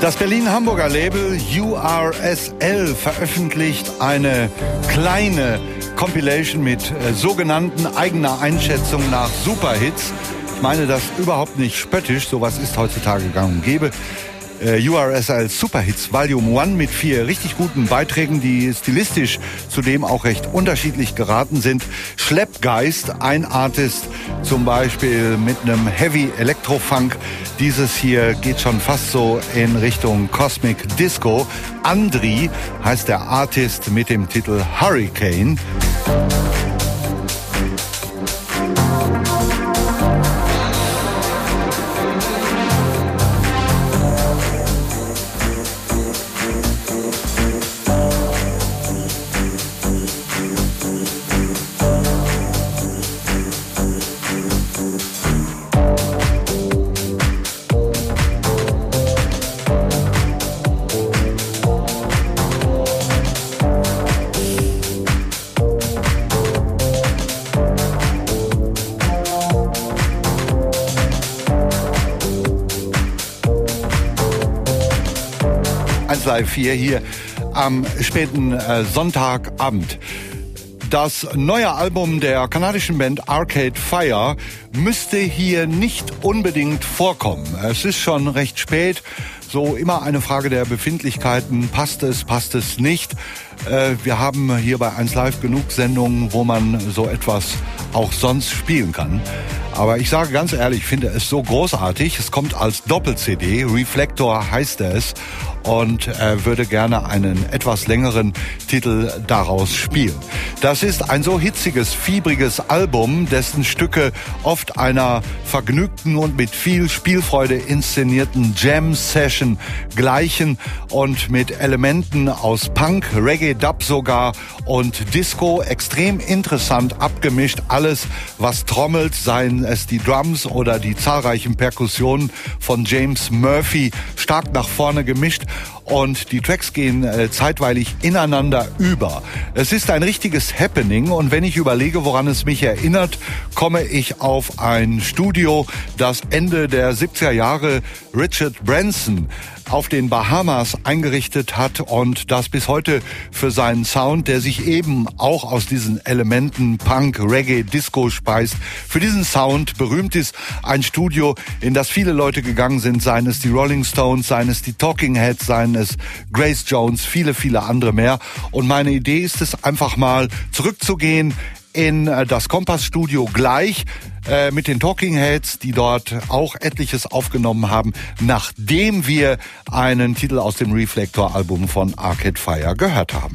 Speaker 2: Das Berlin-Hamburger Label U R S L veröffentlicht eine kleine Compilation mit äh, sogenannten eigener Einschätzung nach Superhits. Ich meine das überhaupt nicht spöttisch, sowas ist heutzutage gang und gäbe. Äh, U R S L Superhits Volume eins mit vier richtig guten Beiträgen, die stilistisch zudem auch recht unterschiedlich geraten sind. Schleppgeist, ein Artist zum Beispiel mit einem Heavy Electro-Funk. Dieses hier geht schon fast so in Richtung Cosmic Disco. Andri heißt der Artist mit dem Titel Hurricane. eins vier hier am späten äh, Sonntagabend. Das neue Album der kanadischen Band Arcade Fire müsste hier nicht unbedingt vorkommen. Es ist schon recht spät, so immer eine Frage der Befindlichkeiten. Passt es, passt es nicht? Äh, wir haben hier bei eins Live genug Sendungen, wo man so etwas auch sonst spielen kann. Aber ich sage ganz ehrlich, ich finde es so großartig. Es kommt als Doppel-C D, Reflector heißt es, und äh, würde gerne einen etwas längeren Titel daraus spielen. Das ist ein so hitziges, fiebriges Album, dessen Stücke oft einer vergnügten und mit viel Spielfreude inszenierten Jam-Session gleichen und mit Elementen aus Punk, Reggae, Dub sogar und Disco extrem interessant abgemischt. Alles, was trommelt, seien es die Drums oder die zahlreichen Perkussionen von James Murphy, stark nach vorne gemischt. Und die Tracks gehen äh, zeitweilig ineinander über. Es ist ein richtiges Happening und wenn ich überlege, woran es mich erinnert, komme ich auf ein Studio, das Ende der siebziger Jahre Richard Branson auf den Bahamas eingerichtet hat und das bis heute für seinen Sound, der sich eben auch aus diesen Elementen Punk, Reggae, Disco speist, für diesen Sound berühmt ist. Ein Studio, in das viele Leute gegangen sind, seien es die Rolling Stones, seien es die Talking Heads, seien es Grace Jones, viele, viele andere mehr. Und meine Idee ist es, einfach mal zurückzugehen in das Kompass-Studio gleich äh, mit den Talking Heads, die dort auch etliches aufgenommen haben, nachdem wir einen Titel aus dem Reflector-Album von Arcade Fire gehört haben.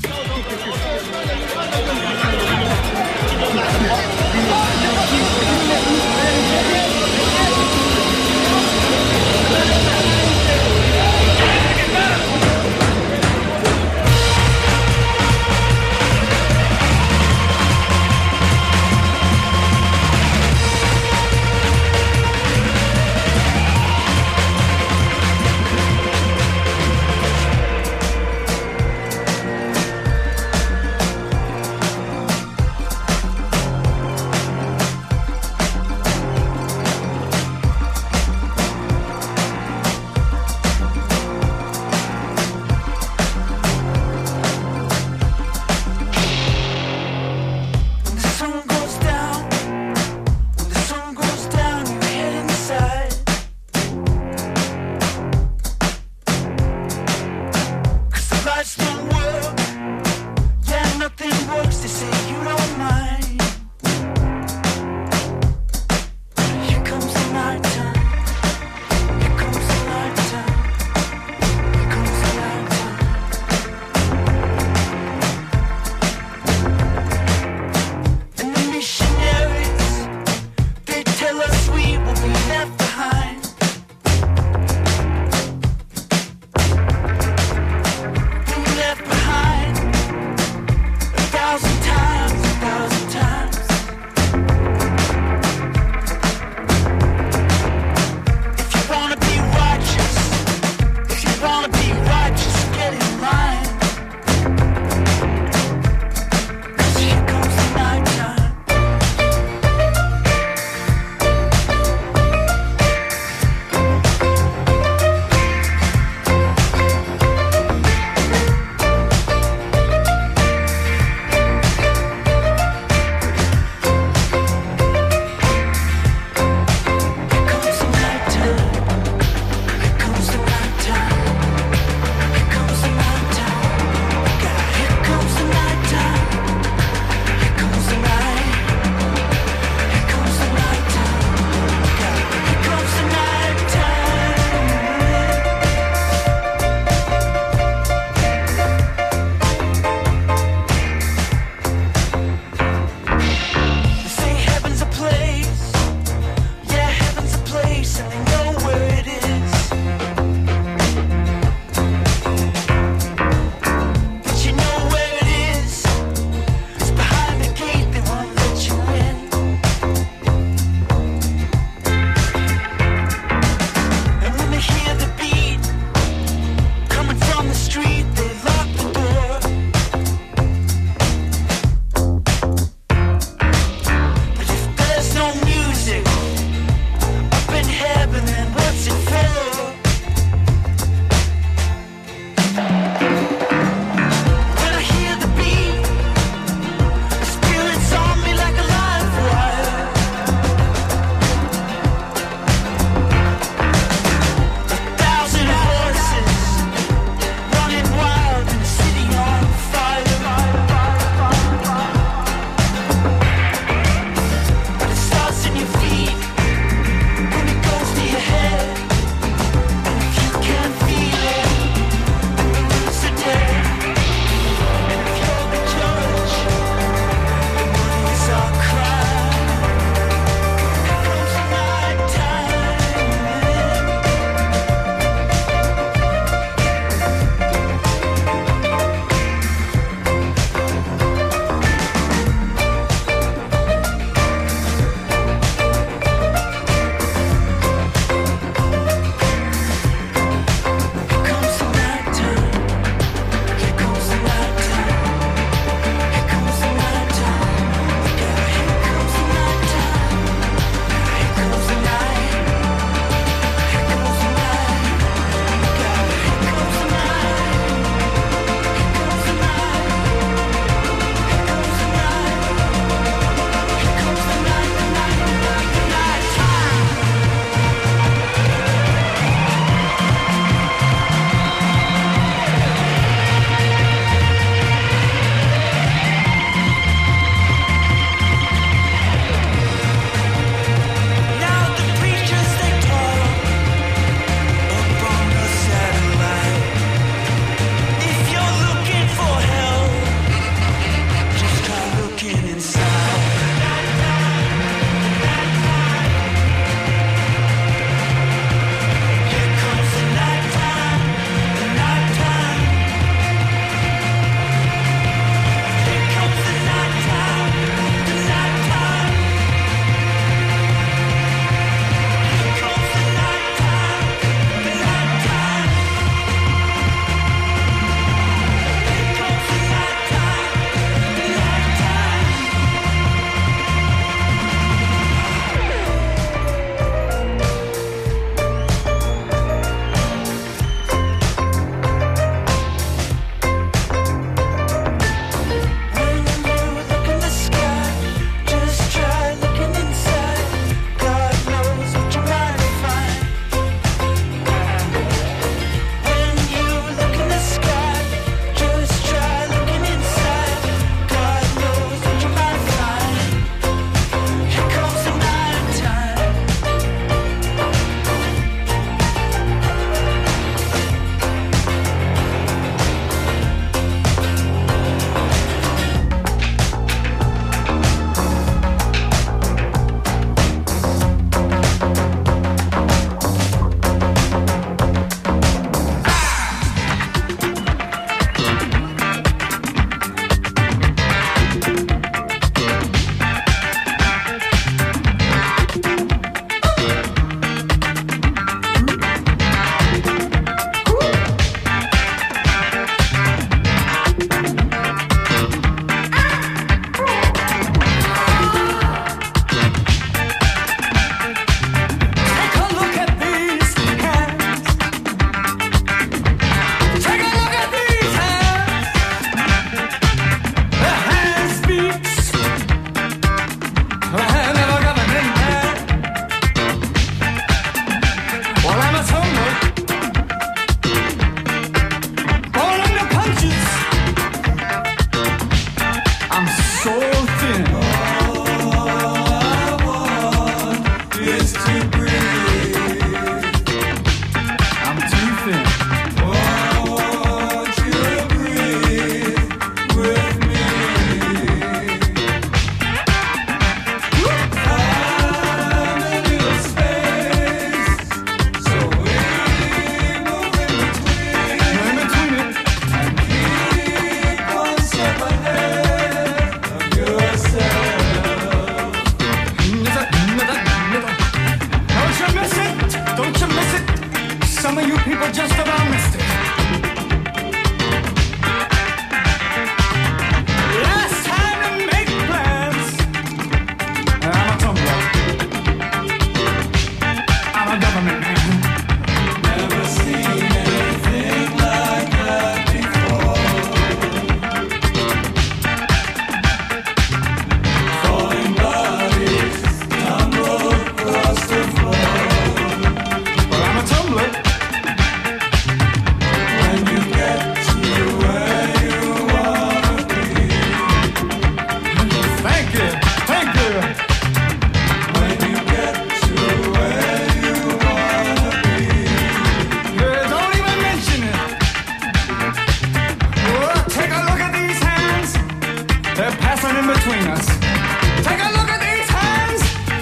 Speaker 7: in between us. Take a look at these hands.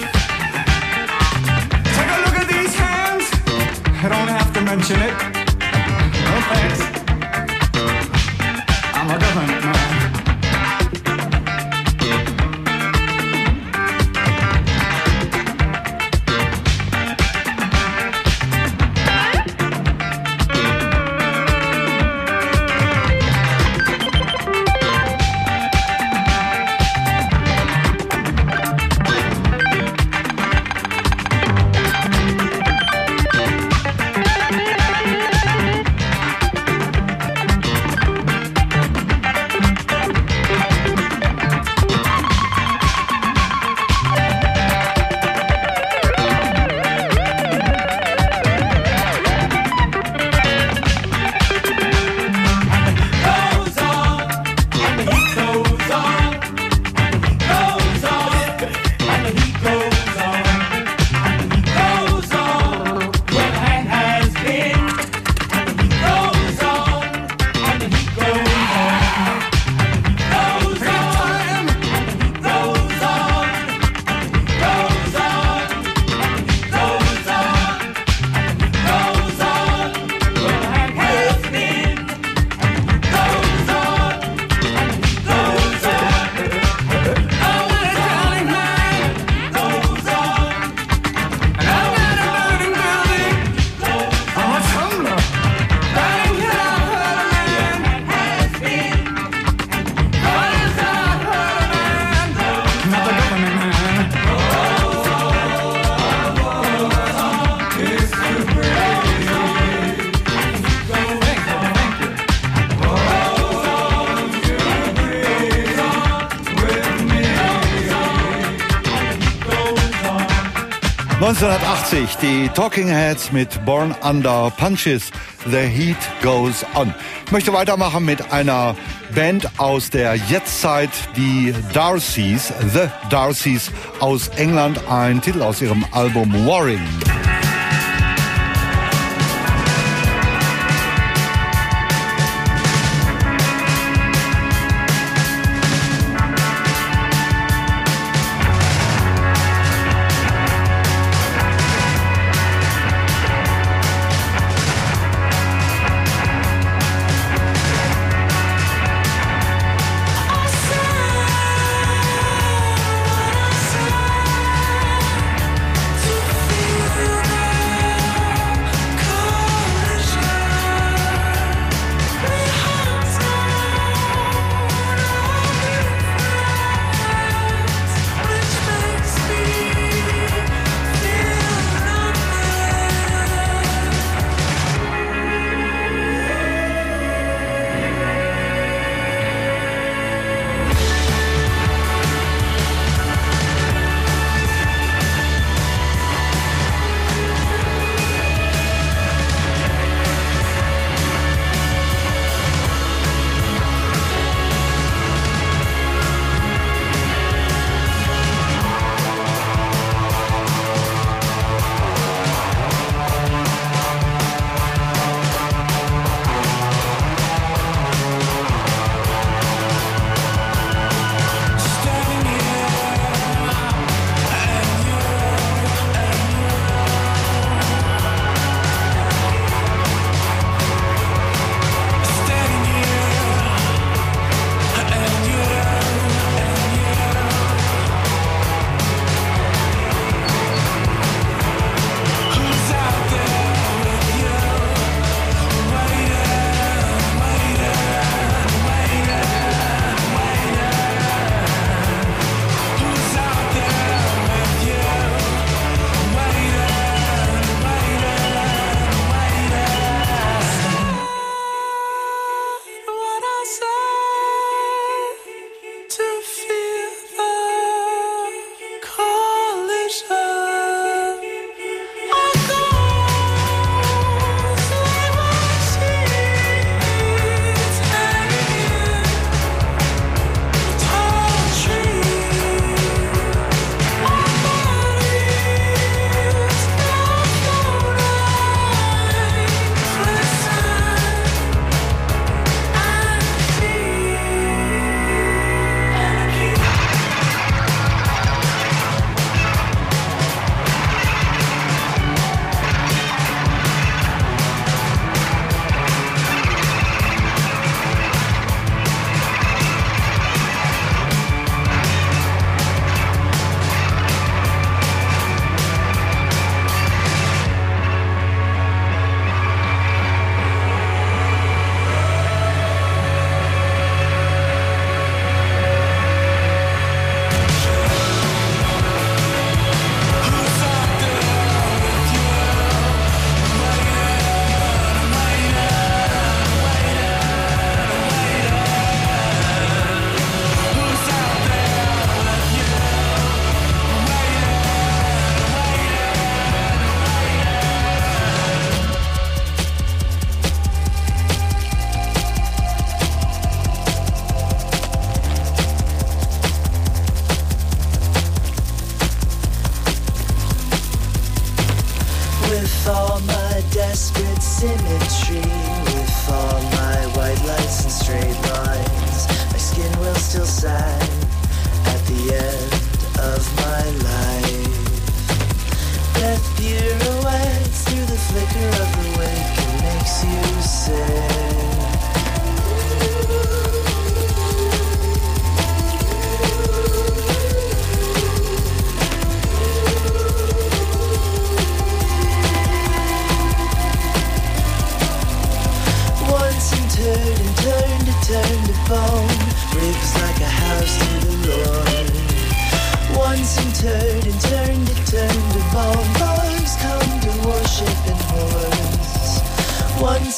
Speaker 7: Take a look at these hands. I don't have to mention it. No thanks. I'm a government man.
Speaker 2: neunzehnhundertachtzig, die Talking Heads mit Born Under Punches, The Heat Goes On. Ich möchte weitermachen mit einer Band aus der Jetztzeit, die Darcys, The Darcys aus England, ein Titel aus ihrem Album Warring.
Speaker 5: To feel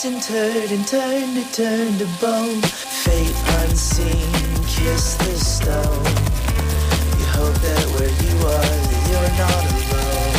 Speaker 6: and turned and turned to turn to bone. Fate unseen, kiss the stone. You hope that where you are, that you're not alone.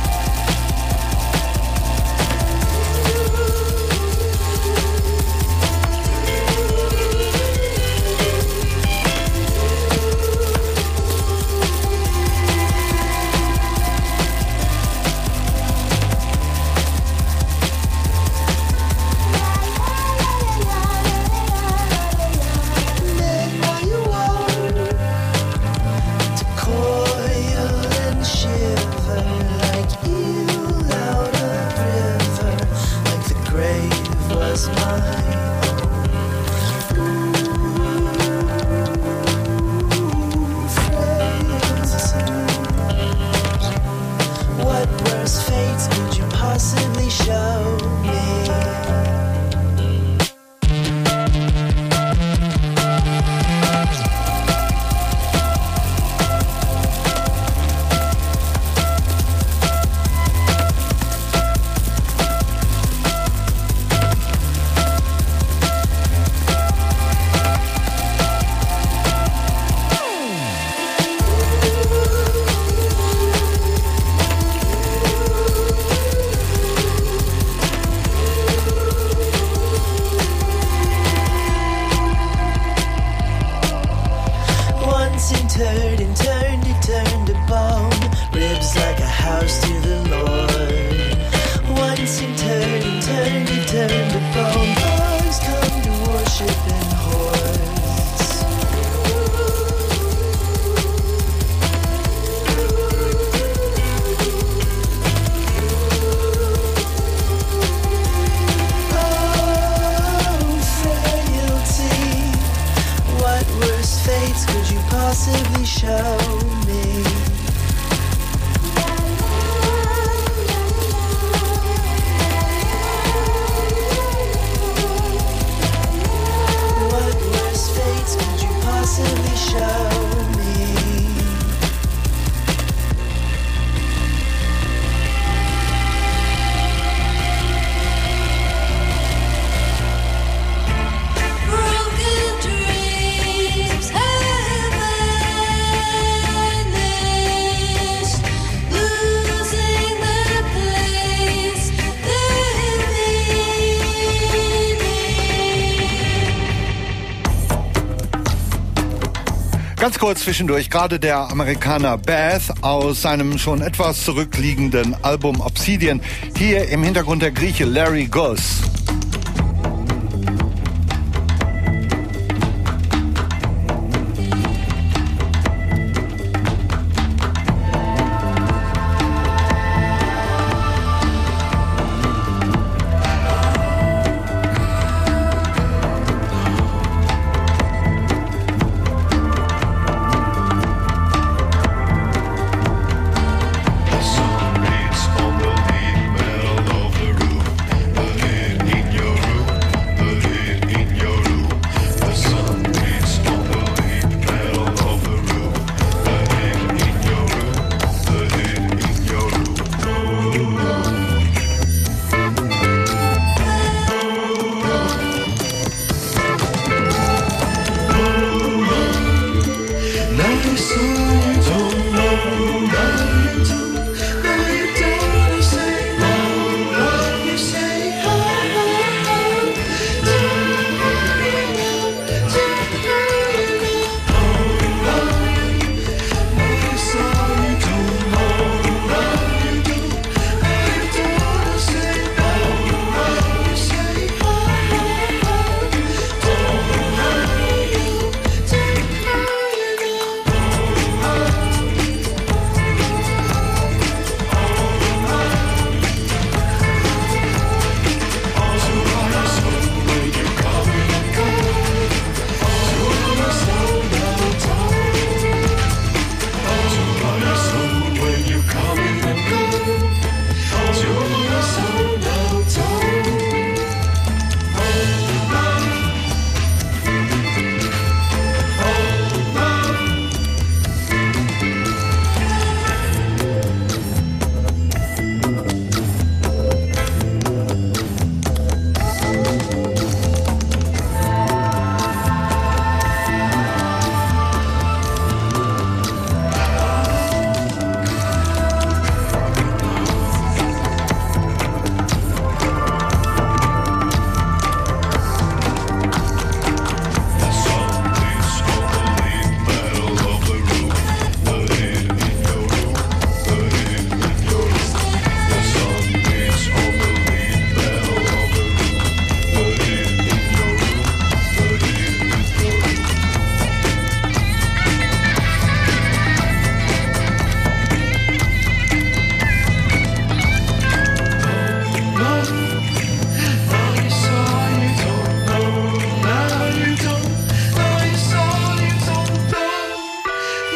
Speaker 2: Ganz kurz zwischendurch, gerade der Amerikaner Bath aus seinem schon etwas zurückliegenden Album Obsidian. Hier im Hintergrund der Grieche Larry Goss.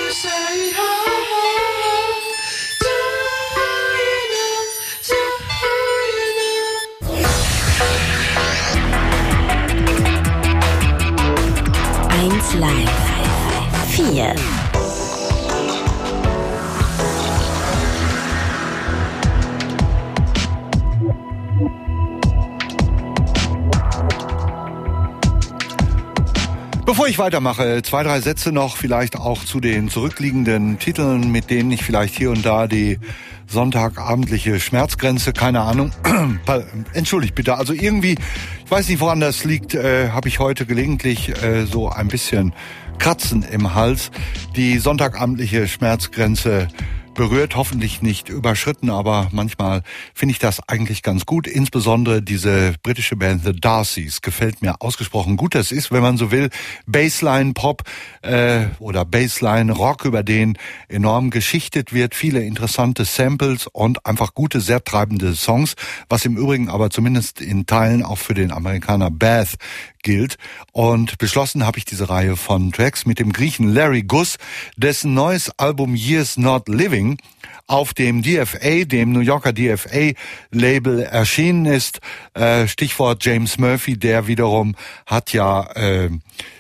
Speaker 4: say hi. Do you know? Do you know?
Speaker 1: eins Live. vier.
Speaker 2: Bevor ich weitermache, zwei, drei Sätze noch vielleicht auch zu den zurückliegenden Titeln, mit denen ich vielleicht hier und da die sonntagabendliche Schmerzgrenze, keine Ahnung, entschuldigt bitte, also irgendwie, ich weiß nicht, woran das liegt, äh, habe ich heute gelegentlich äh, so ein bisschen Kratzen im Hals. Die sonntagabendliche Schmerzgrenze berührt, hoffentlich nicht überschritten, aber manchmal finde ich das eigentlich ganz gut. Insbesondere diese britische Band The Darcys gefällt mir ausgesprochen gut. Das ist, wenn man so will, Bassline-Pop äh, oder Bassline-Rock, über den enorm geschichtet wird. Viele interessante Samples und einfach gute, sehr treibende Songs, was im Übrigen aber zumindest in Teilen auch für den Amerikaner Bath gilt. Und beschlossen habe ich diese Reihe von Tracks mit dem Griechen Larry Guss, dessen neues Album Years Not Living auf dem D F A, dem New Yorker D F A-Label erschienen ist. Äh, Stichwort James Murphy, der wiederum hat ja äh,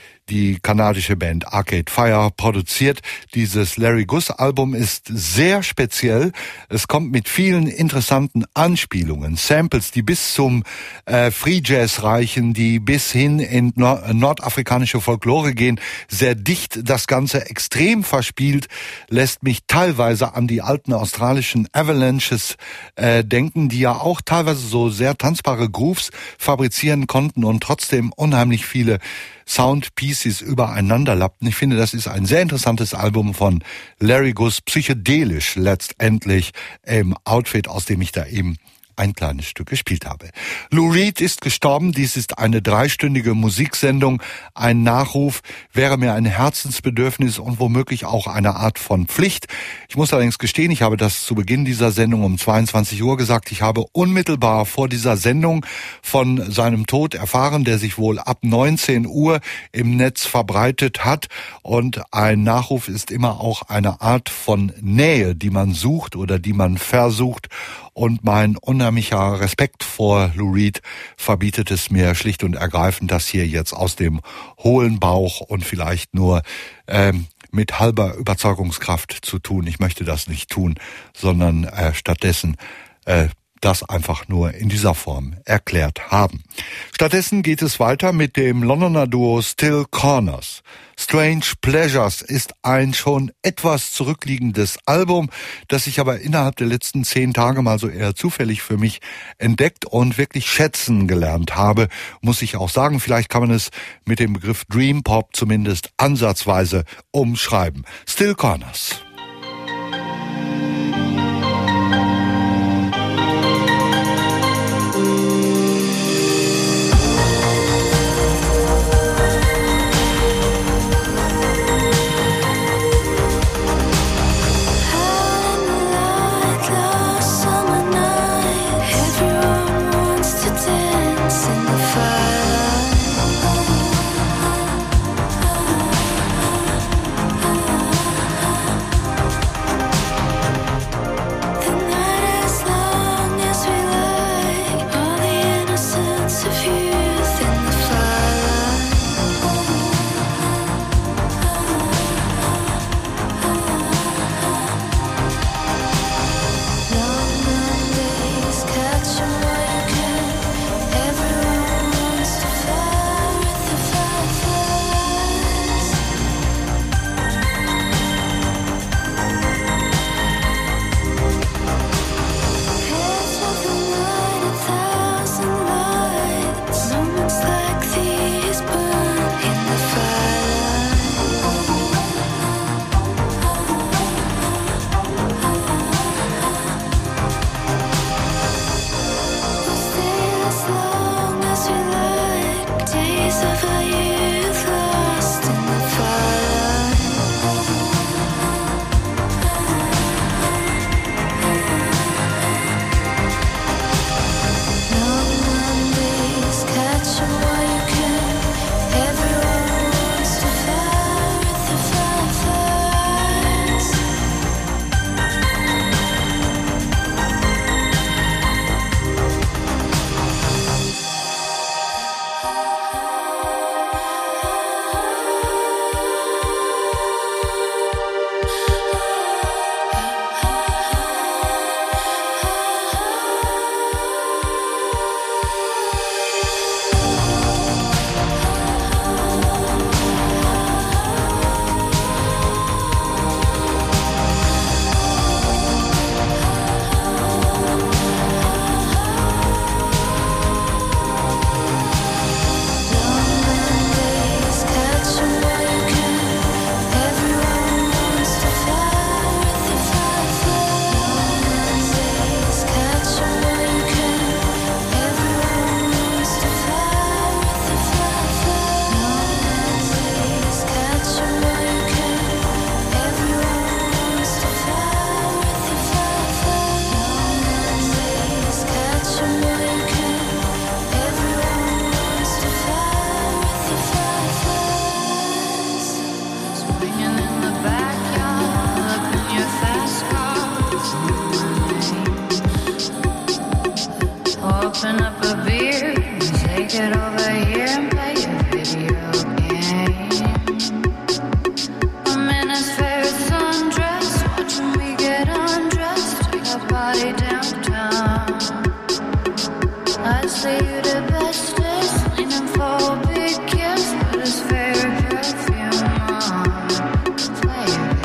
Speaker 2: die kanadische Band Arcade Fire produziert. Dieses Larry Guss Album ist sehr speziell. Es kommt mit vielen interessanten Anspielungen, Samples, die bis zum äh, Free Jazz reichen, die bis hin in nord- nordafrikanische Folklore gehen. Sehr dicht, das Ganze extrem verspielt, lässt mich teilweise an die alten australischen Avalanches äh, denken, die ja auch teilweise so sehr tanzbare Grooves fabrizieren konnten und trotzdem unheimlich viele Soundpieces übereinander lappten. Ich finde, das ist ein sehr interessantes Album von Larry Guss, psychedelisch letztendlich im Outfit, aus dem ich da eben ein kleines Stück gespielt habe. Lou Reed ist gestorben. Dies ist eine dreistündige Musiksendung. Ein Nachruf wäre mir ein Herzensbedürfnis und womöglich auch eine Art von Pflicht. Ich muss allerdings gestehen, ich habe das zu Beginn dieser Sendung um zweiundzwanzig Uhr gesagt. Ich habe unmittelbar vor dieser Sendung von seinem Tod erfahren, der sich wohl ab neunzehn Uhr im Netz verbreitet hat. Und ein Nachruf ist immer auch eine Art von Nähe, die man sucht oder die man versucht. Und mein unheimlicher Respekt vor Lou Reed verbietet es mir schlicht und ergreifend, das hier jetzt aus dem hohlen Bauch und vielleicht nur ähm, mit halber Überzeugungskraft zu tun. Ich möchte das nicht tun, sondern äh, stattdessen äh, das einfach nur in dieser Form erklärt haben. Stattdessen geht es weiter mit dem Londoner Duo Still Corners. Strange Pleasures ist ein schon etwas zurückliegendes Album, das ich aber innerhalb der letzten zehn Tage mal so eher zufällig für mich entdeckt und wirklich schätzen gelernt habe, muss ich auch sagen. Vielleicht kann man es mit dem Begriff Dream Pop zumindest ansatzweise umschreiben. Still Corners.
Speaker 5: Fire.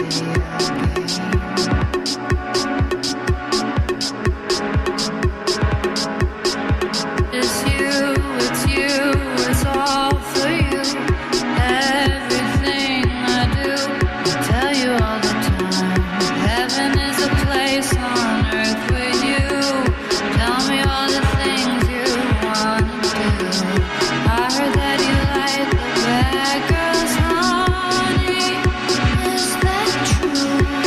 Speaker 5: Bad girls, honey, is that true?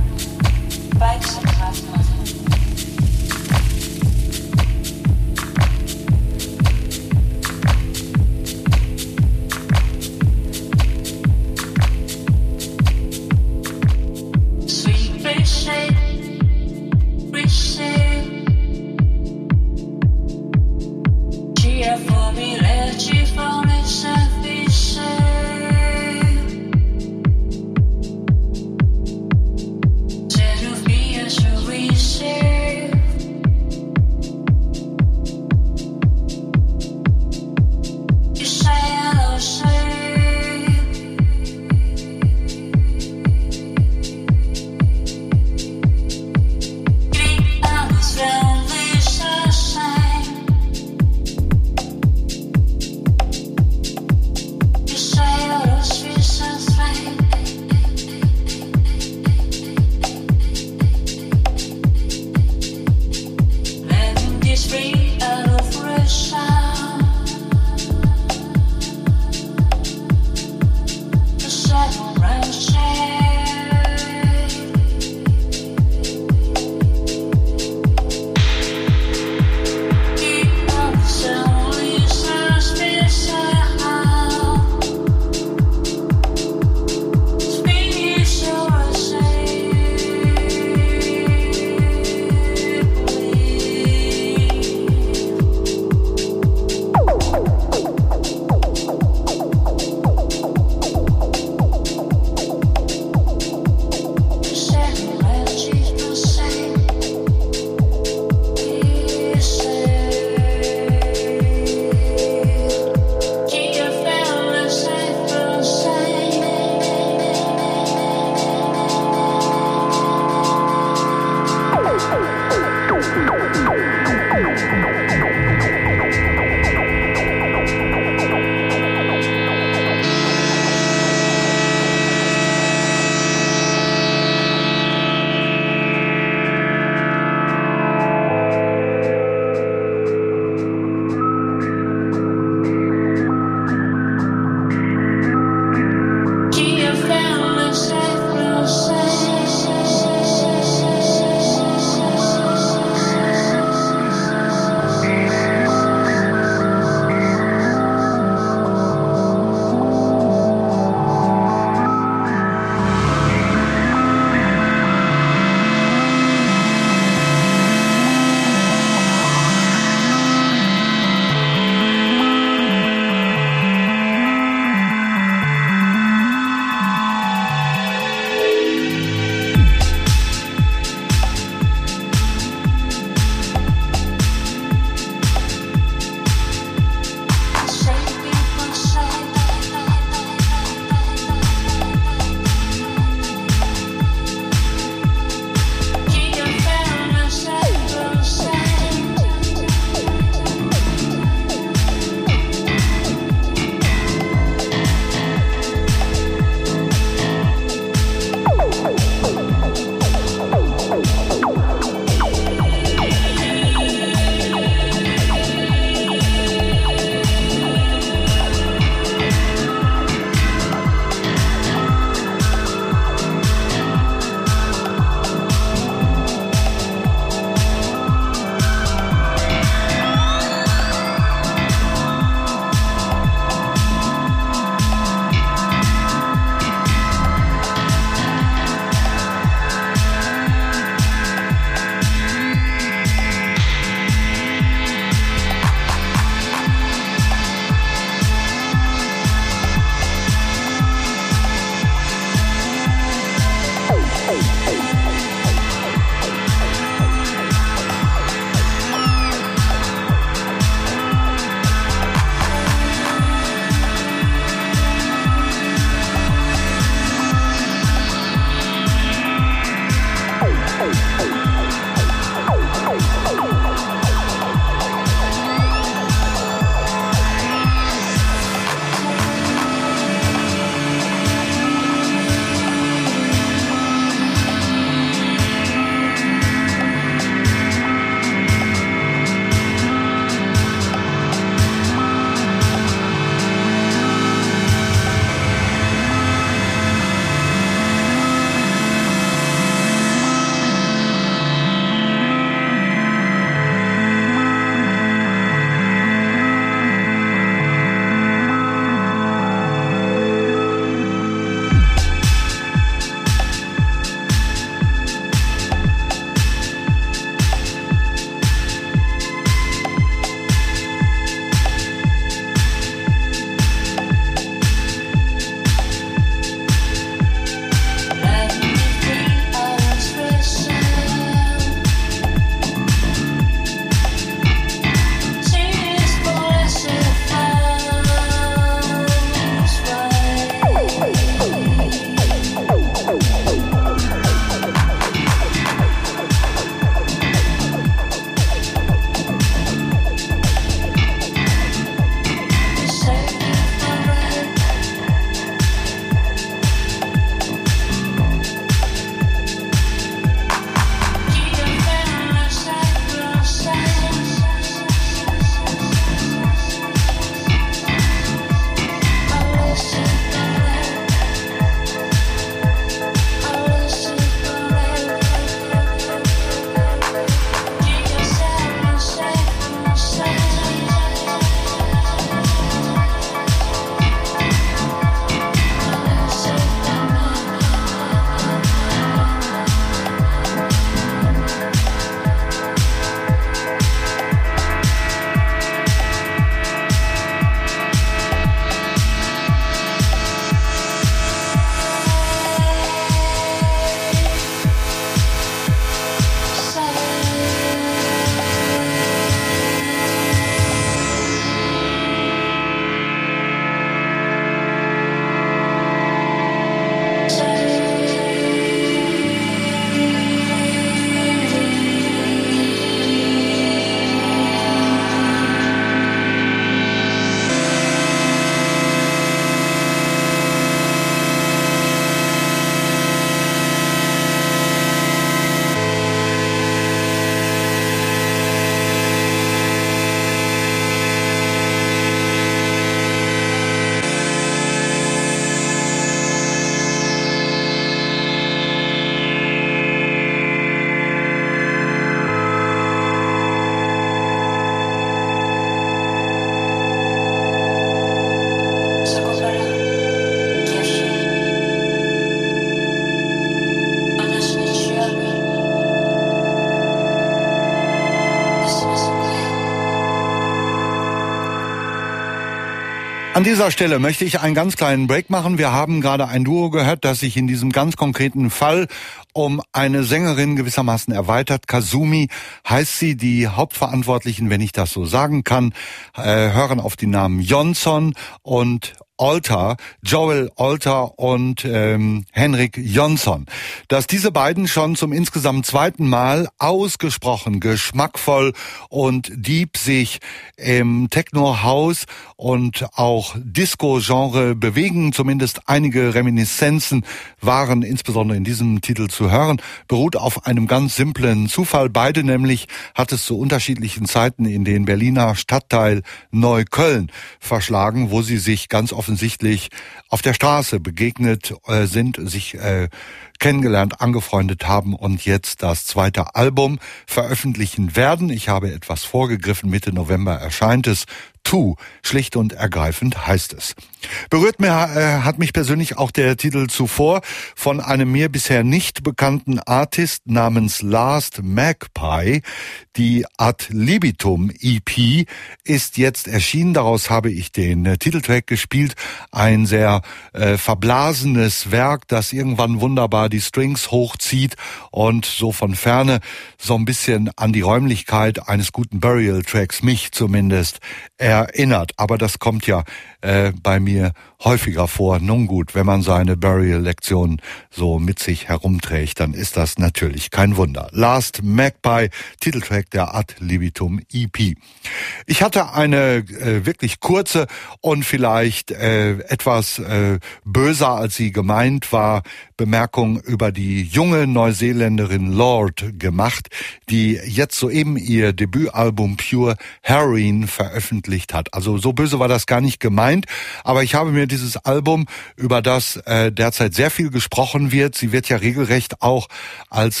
Speaker 2: An dieser Stelle möchte ich einen ganz kleinen Break machen. Wir haben gerade ein Duo gehört, das sich in diesem ganz konkreten Fall um eine Sängerin gewissermaßen erweitert. Kazumi heißt sie. Die Hauptverantwortlichen, wenn ich das so sagen kann, äh, hören auf die Namen Jonsson und Alter, Joel Alter und ähm, Henrik Jonsson. Dass diese beiden schon zum insgesamt zweiten Mal ausgesprochen geschmackvoll und deep sich im Techno-House und auch Disco-Genre bewegen, zumindest einige Reminiszenzen waren insbesondere in diesem Titel zu hören, beruht auf einem ganz simplen Zufall. Beide nämlich hat es zu unterschiedlichen Zeiten in den Berliner Stadtteil Neukölln verschlagen, wo sie sich ganz offensichtlich auf der Straße begegnet äh, sind, sich äh, kennengelernt, angefreundet haben und jetzt das zweite Album veröffentlichen werden. Ich habe etwas vorgegriffen, Mitte November erscheint es. Two, schlicht und ergreifend heißt es. Berührt mir, äh, hat mich persönlich auch der Titel zuvor von einem mir bisher nicht bekannten Artist namens Last Magpie. Die Ad Libitum E P ist jetzt erschienen, daraus habe ich den äh, Titeltrack gespielt. Ein sehr äh, verblasenes Werk, das irgendwann wunderbar die Strings hochzieht und so von Ferne so ein bisschen an die Räumlichkeit eines guten Burial-Tracks, mich zumindest, erinnert. Aber das kommt ja äh, bei mir häufiger vor. Nun gut, wenn man seine Burial-Lektion so mit sich herumträgt, dann ist das natürlich kein Wunder. Last Magpie, Titeltrack der Ad Libitum E P. Ich hatte eine äh, wirklich kurze und vielleicht äh, etwas äh, böser, als sie gemeint war, Bemerkung über die junge Neuseeländerin Lorde gemacht, die jetzt soeben ihr Debütalbum Pure Heroin veröffentlicht hat. Also so böse war das gar nicht gemeint, aber ich habe mir dieses Album, über das äh, derzeit sehr viel gesprochen wird, sie wird ja regelrecht auch als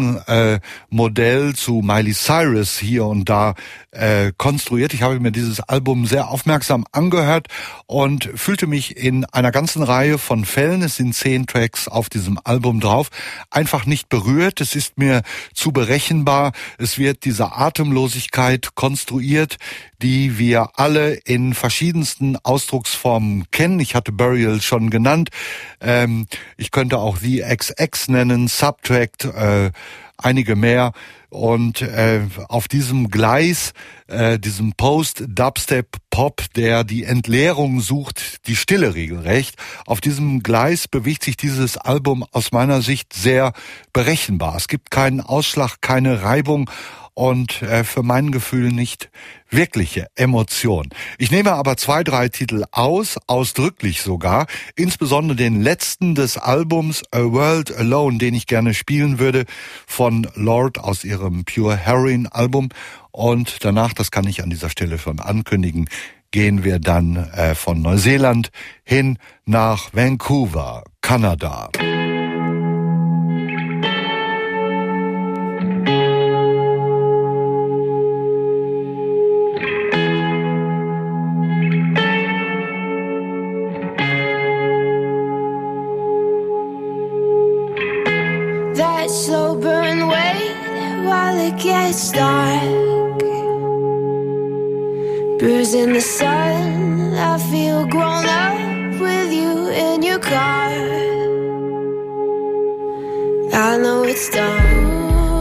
Speaker 2: Gegenmodell äh, zu Miley Cyrus hier und da äh, konstruiert. Ich habe mir dieses Album sehr aufmerksam angehört und fühlte mich in einer ganzen Reihe von Fällen, es sind zehn Tracks auf diesem Album drauf, einfach nicht berührt. Es ist mir zu berechenbar. Es wird diese Atemlosigkeit konstruiert, die wir alle in verschiedensten Ausdrucksformen kennen. Ich hatte Burial schon genannt. Ähm, ich könnte auch The X X nennen, Subtract, äh, einige mehr. Und äh, auf diesem Gleis, äh, diesem Post-Dubstep-Pop, der die Entleerung sucht, die Stille regelrecht, auf diesem Gleis bewegt sich dieses Album aus meiner Sicht sehr berechenbar. Es gibt keinen Ausschlag, keine Reibung und äh, für mein Gefühl nicht wirkliche Emotion. Ich nehme aber zwei, drei Titel aus, ausdrücklich sogar, insbesondere den letzten des Albums A World Alone, den ich gerne spielen würde, von Lorde aus ihrem Pure Heroin Album. Und danach, das kann ich an dieser Stelle schon ankündigen, gehen wir dann äh, von Neuseeland hin nach Vancouver, Kanada.
Speaker 5: That slow burn wait while it gets dark. Bruising the sun, I feel grown up with you in your car. I know it's done.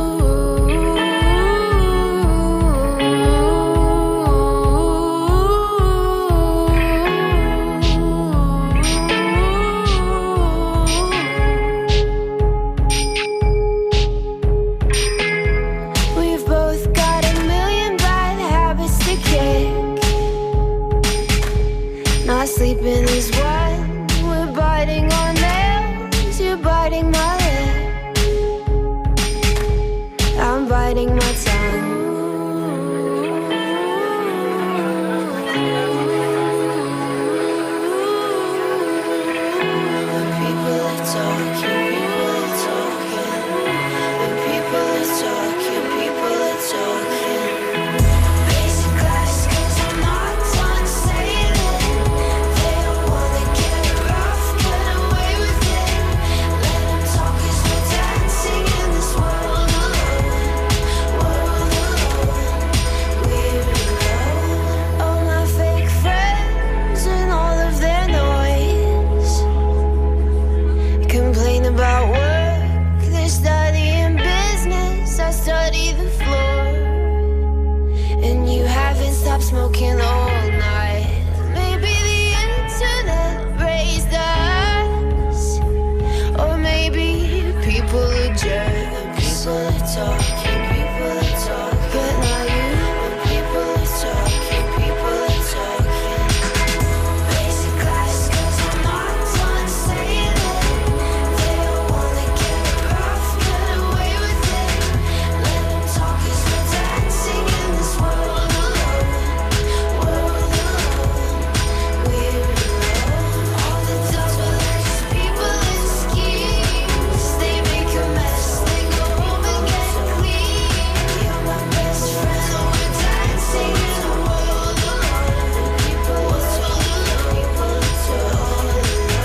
Speaker 5: Sleeping is one, we're biting our nails, you're biting my lip, I'm biting my tongue. When people are talking, people are talking. When people are talking, people are talking. Basic class, 'cause I'm not done saying it. World alone, world smoking all night. Maybe the internet raised us, or maybe people are jerks. People are talking, people are talking, but not you. People are talking, people are talking. Basic class, 'cause I'm not done saying it. They don't wanna get rough, get away with it. Let them talk 'cause we're dancing in this world alone. World alone, we're alone. All the doubts were like just people and schemes. They make a mess, they go home and get clean. You're my best friend, and we're dancing in a world alone. People are talking, people are talking.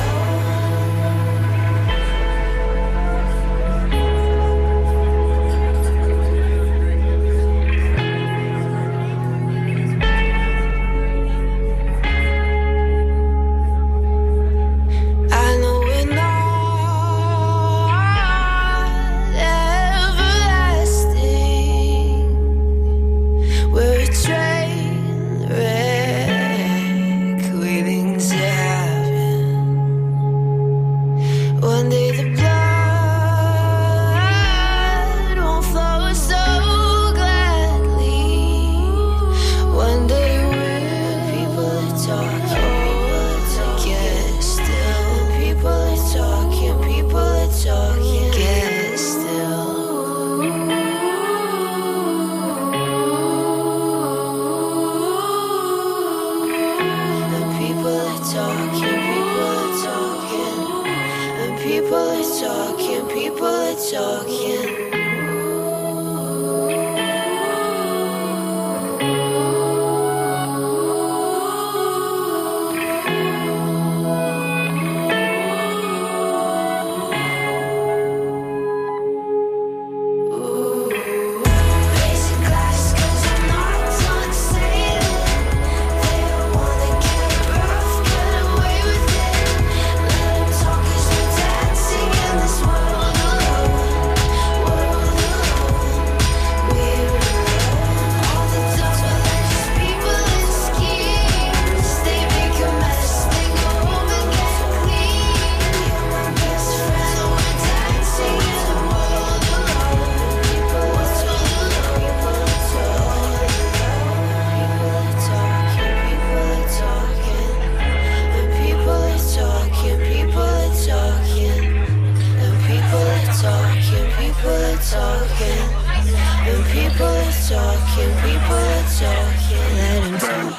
Speaker 5: I know we're not everlasting. We're a train wreck waiting to happen. One day the blood won't flow so gladly. One day we'll people are talking, people are talking, get still. People are talking, people are talking, get still. And people are talking, people are talking, and people are talking, people are talking. Basic class, 'cause I'm not done saying it. They don't wanna get rough, get away with it. Let them talk 'cause we're dancing in this world alone. World alone, we're alone. All the doubts were like just people and schemes. They make a mess, they go home and get clean. You're my best friend, and we're dancing in a world alone. People are talking, people are talking. People are talking, people are talking. And people are talking, people are talking. And people are talking, people are talking. And people are talking, people are talking. Let 'em talk.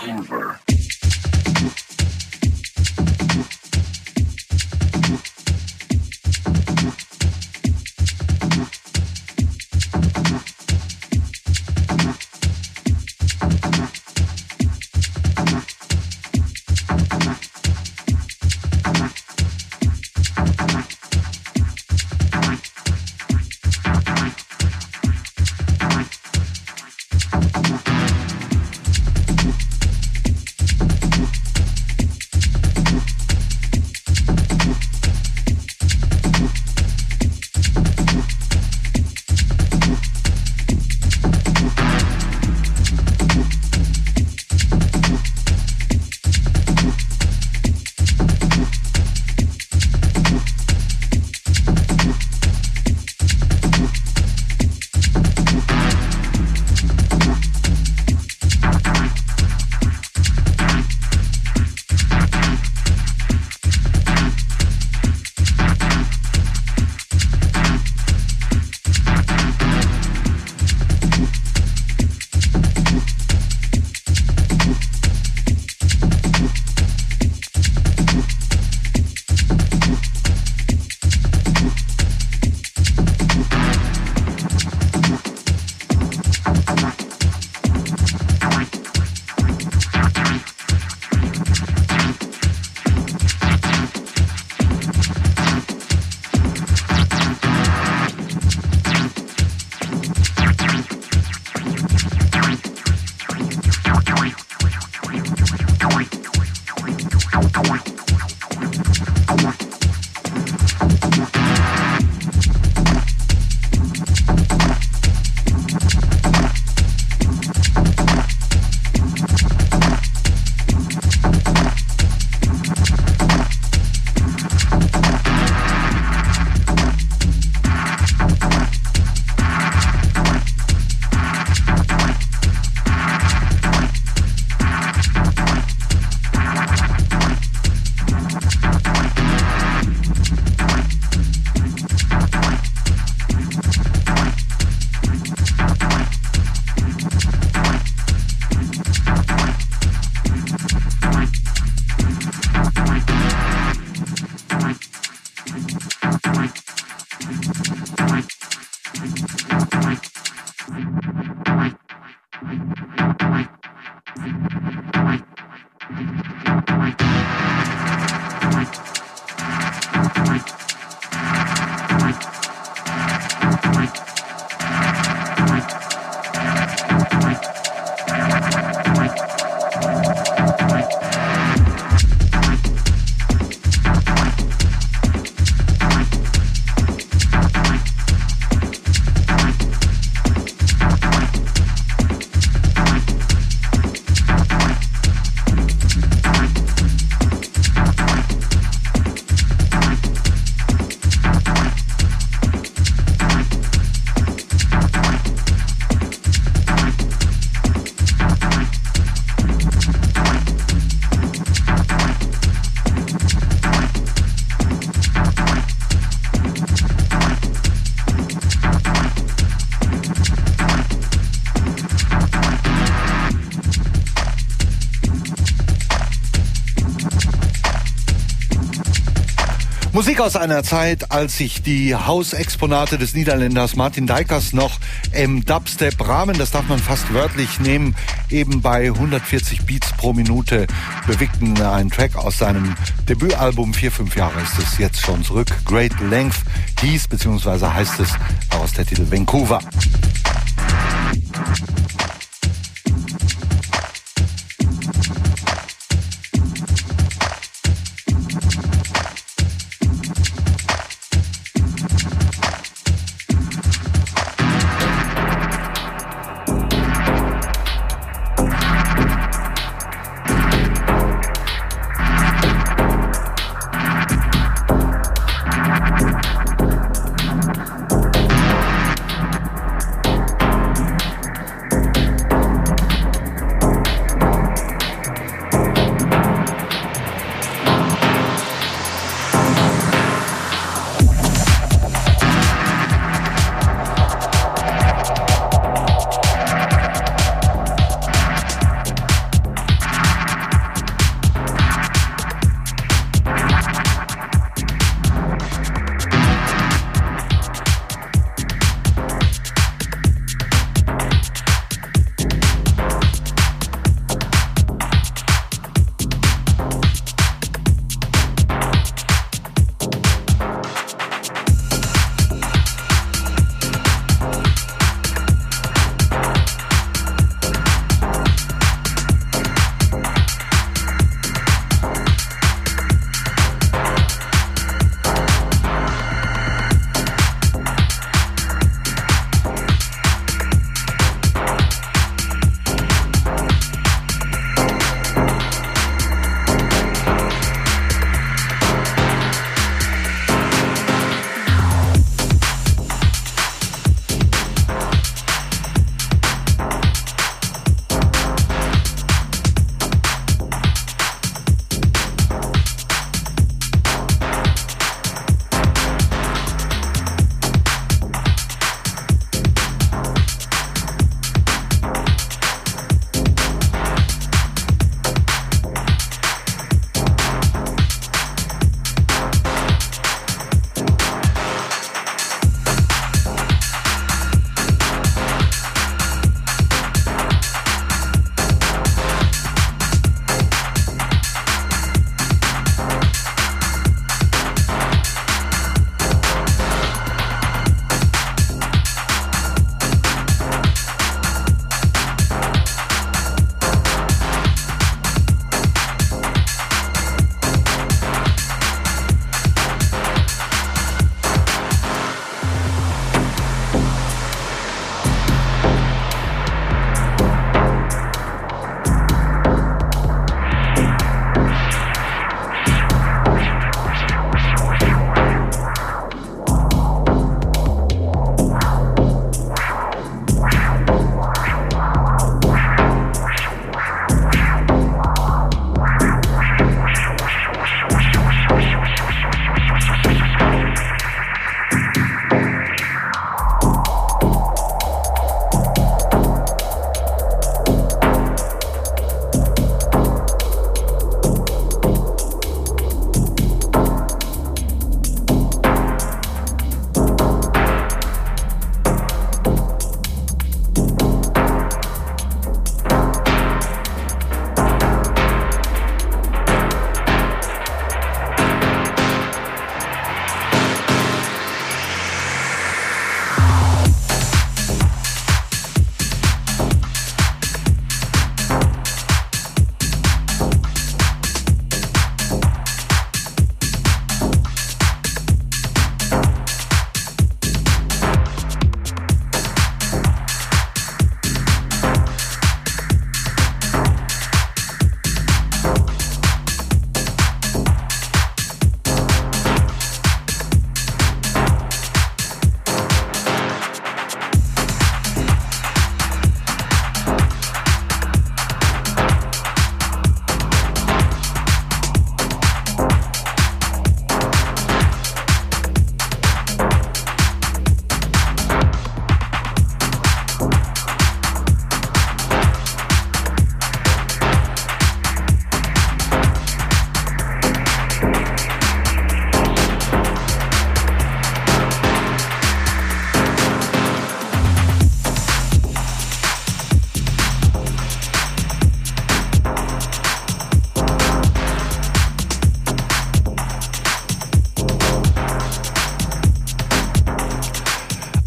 Speaker 2: Musik aus einer Zeit, als sich die Hausexponate des Niederländers Martin Dijkers noch im Dubstep-Rahmen, das darf man fast wörtlich nehmen, eben bei hundertvierzig Beats pro Minute bewegten. Ein Track aus seinem Debütalbum, vier, fünf Jahre ist es jetzt schon zurück. Great Length hieß, beziehungsweise heißt es daraus der Titel Vancouver.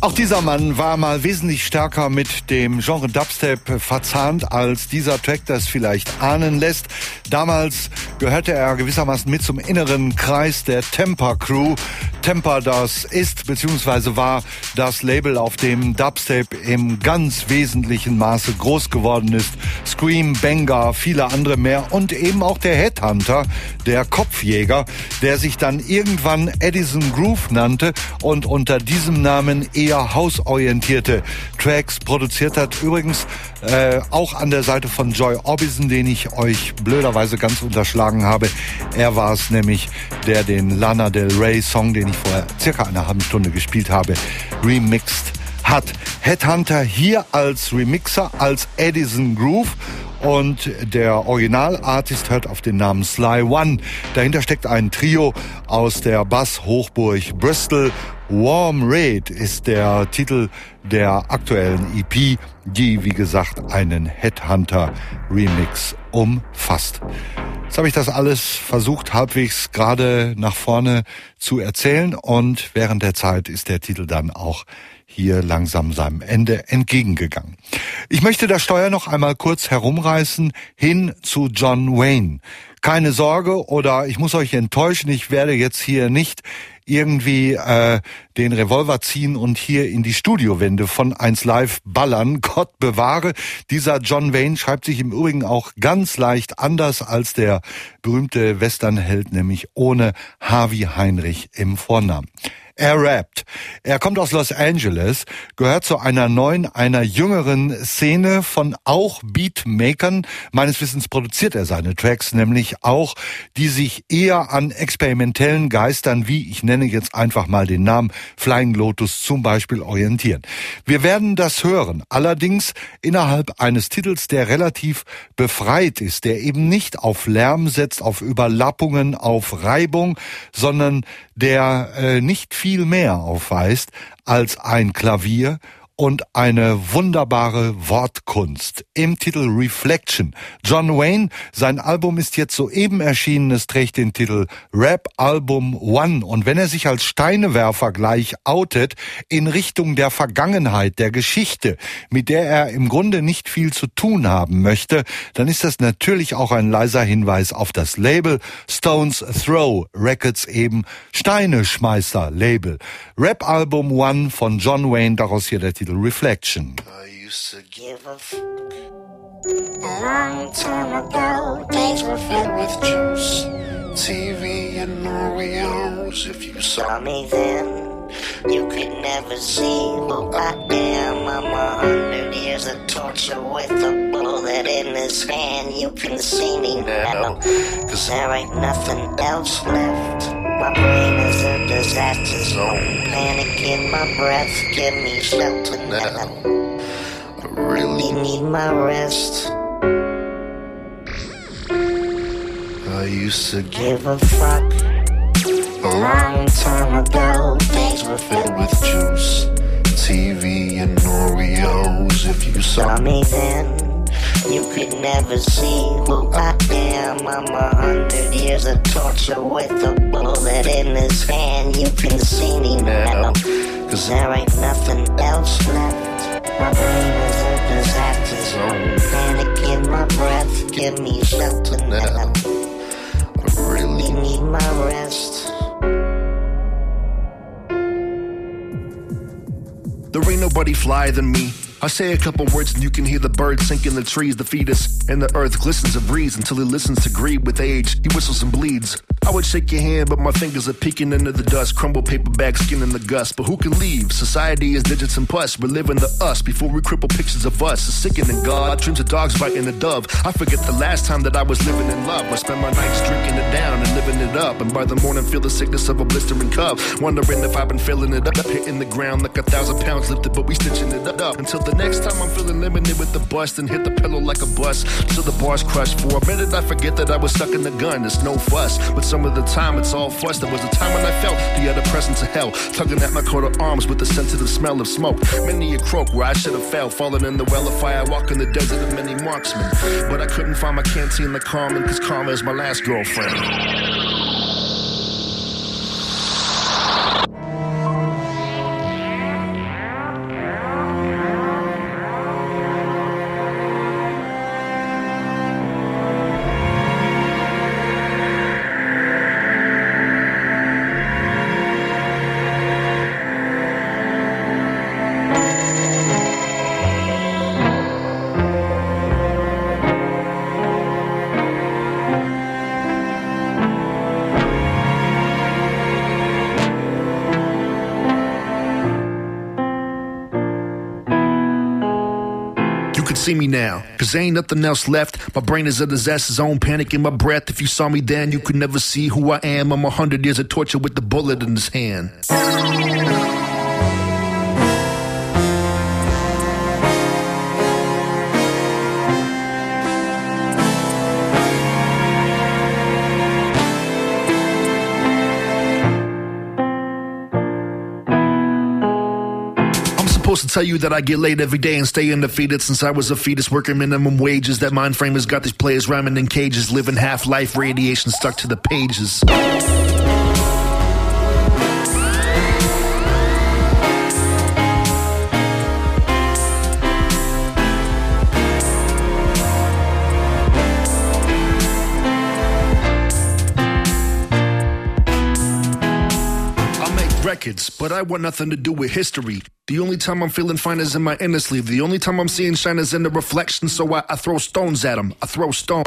Speaker 2: Auch dieser Mann war mal wesentlich stärker mit dem Genre Dubstep verzahnt, als dieser Track das vielleicht ahnen lässt. Damals gehörte er gewissermaßen mit zum inneren Kreis der Tempa Crew. Tempa, das ist bzw. war das Label, auf dem Dubstep im ganz wesentlichen Maße groß geworden ist. Scream, Banger, viele andere mehr und eben auch der Headhunter, der Kopfjäger, der sich dann irgendwann Edison Groove nannte und unter diesem Namen eher hausorientierte Tracks produziert hat. Übrigens äh, auch an der Seite von Joy Orbison, den ich euch blöderweise ganz unterschlagen habe. Er war es nämlich, der den Lana Del Rey Song, den ich vor circa einer halben Stunde gespielt habe, remixed hat. Headhunter hier als Remixer, als Edison Groove. Und der Originalartist hört auf den Namen Sly One. Dahinter steckt ein Trio aus der Bass-Hochburg Bristol. Warm Red ist der Titel der aktuellen E P, die, wie gesagt, einen Headhunter-Remix umfasst. Jetzt habe ich das alles versucht, halbwegs gerade nach vorne zu erzählen, und während der Zeit ist der Titel dann auch hier langsam seinem Ende entgegengegangen. Ich möchte das Steuer noch einmal kurz herumreißen hin zu John Wayne. Keine Sorge, oder ich muss euch enttäuschen, ich werde jetzt hier nicht irgendwie äh, den Revolver ziehen und hier in die Studiowände von eins Live ballern. Gott bewahre. Dieser John Wayne schreibt sich im Übrigen auch ganz leicht anders als der berühmte Westernheld, nämlich ohne Harvey Heinrich im Vornamen. Er rappt. Er kommt aus Los Angeles, gehört zu einer neuen, einer jüngeren Szene von auch Beatmakern. Meines Wissens produziert er seine Tracks nämlich auch, die sich eher an experimentellen Geistern, wie ich nenne jetzt einfach mal den Namen Flying Lotus zum Beispiel, orientieren. Wir werden das hören, allerdings innerhalb eines Titels, der relativ befreit ist, der eben nicht auf Lärm setzt, auf Überlappungen, auf Reibung, sondern der äh, nicht viel mehr aufweist als ein Klavier und eine wunderbare Wortkunst im Titel Reflection. John Wayne, sein Album ist jetzt soeben erschienen, es trägt den Titel Rap Album One, und wenn er sich als Steinewerfer gleich outet in Richtung der Vergangenheit, der Geschichte, mit der er im Grunde nicht viel zu tun haben möchte, dann ist das natürlich auch ein leiser Hinweis auf das Label Stones Throw Records, eben Steineschmeißer Label. Rap Album One von John Wayne, daraus hier der Titel Reflection.
Speaker 8: I used to give a fuck. A long time ago, days were filled with juice, T V and Oreos. If you saw me then, you could never see who I am. I'm a hundred years of torture with a bullet in his hand. You can see me now, cause there ain't nothing else left. My brain is a disaster zone. Panic in my breath, give me shelter now. I really need my rest. I used to give a fuck. A long time ago, days were filled with juice, T V and Oreos. If you saw me then, you could never see who I am. I'm a hundred years of torture with a bullet in his hand. You can see me now, cause there ain't nothing else left. My brain is a disaster zone. Panic in my breath, give me shelter now. I really need my rest.
Speaker 9: There ain't nobody flyer than me. I say a couple words and you can hear the birds sink in the trees. The fetus and the earth glistens and breathes until he listens to greed. With age, he whistles and bleeds. I would shake your hand, but my fingers are peeking into the dust. Crumble paper bag, skin in the gust. But who can leave? Society is digits and pus. We're living the us before we cripple pictures of us. It's sickening, God. Dreams of dogs biting a dove. I forget the last time that I was living in love. I spend my nights drinking it down and living it up. And by the morning, feel the sickness of a blistering cuff. Wondering if I've been filling it up. Hitting the ground like a thousand pounds lifted, but we stitching it up. Until the next time I'm feeling limited with the bust and hit the pillow like a bus. Till the bars crush. For a minute, I forget that I was stuck in the gun. It's no fuss, but some of the time it's all fuss. There was a time when I felt the other presence of hell, tugging at my coat of arms with the sensitive smell of smoke. Many a croak where I should have fell, fallen in the well of fire, walk in the desert of many marksmen. But I couldn't find my canteen like Carmen, cause Karma is my last girlfriend. you could see me now. Cause ain't nothing else left. My brain is a disaster zone, panic in my breath. If you saw me then, you could never see who I am. I'm a hundred years of torture with the bullet in his hand. Supposed to tell you that I get laid every day and stay undefeated since I was a fetus working minimum wages. That mind frame has got these players rhyming in cages, living half-life, radiation stuck to the pages. Records, but I want nothing to do with history. The only time I'm feeling fine is in my inner sleeve. The only time I'm seeing shine is in the reflection, so I, I throw stones at them. I throw stones.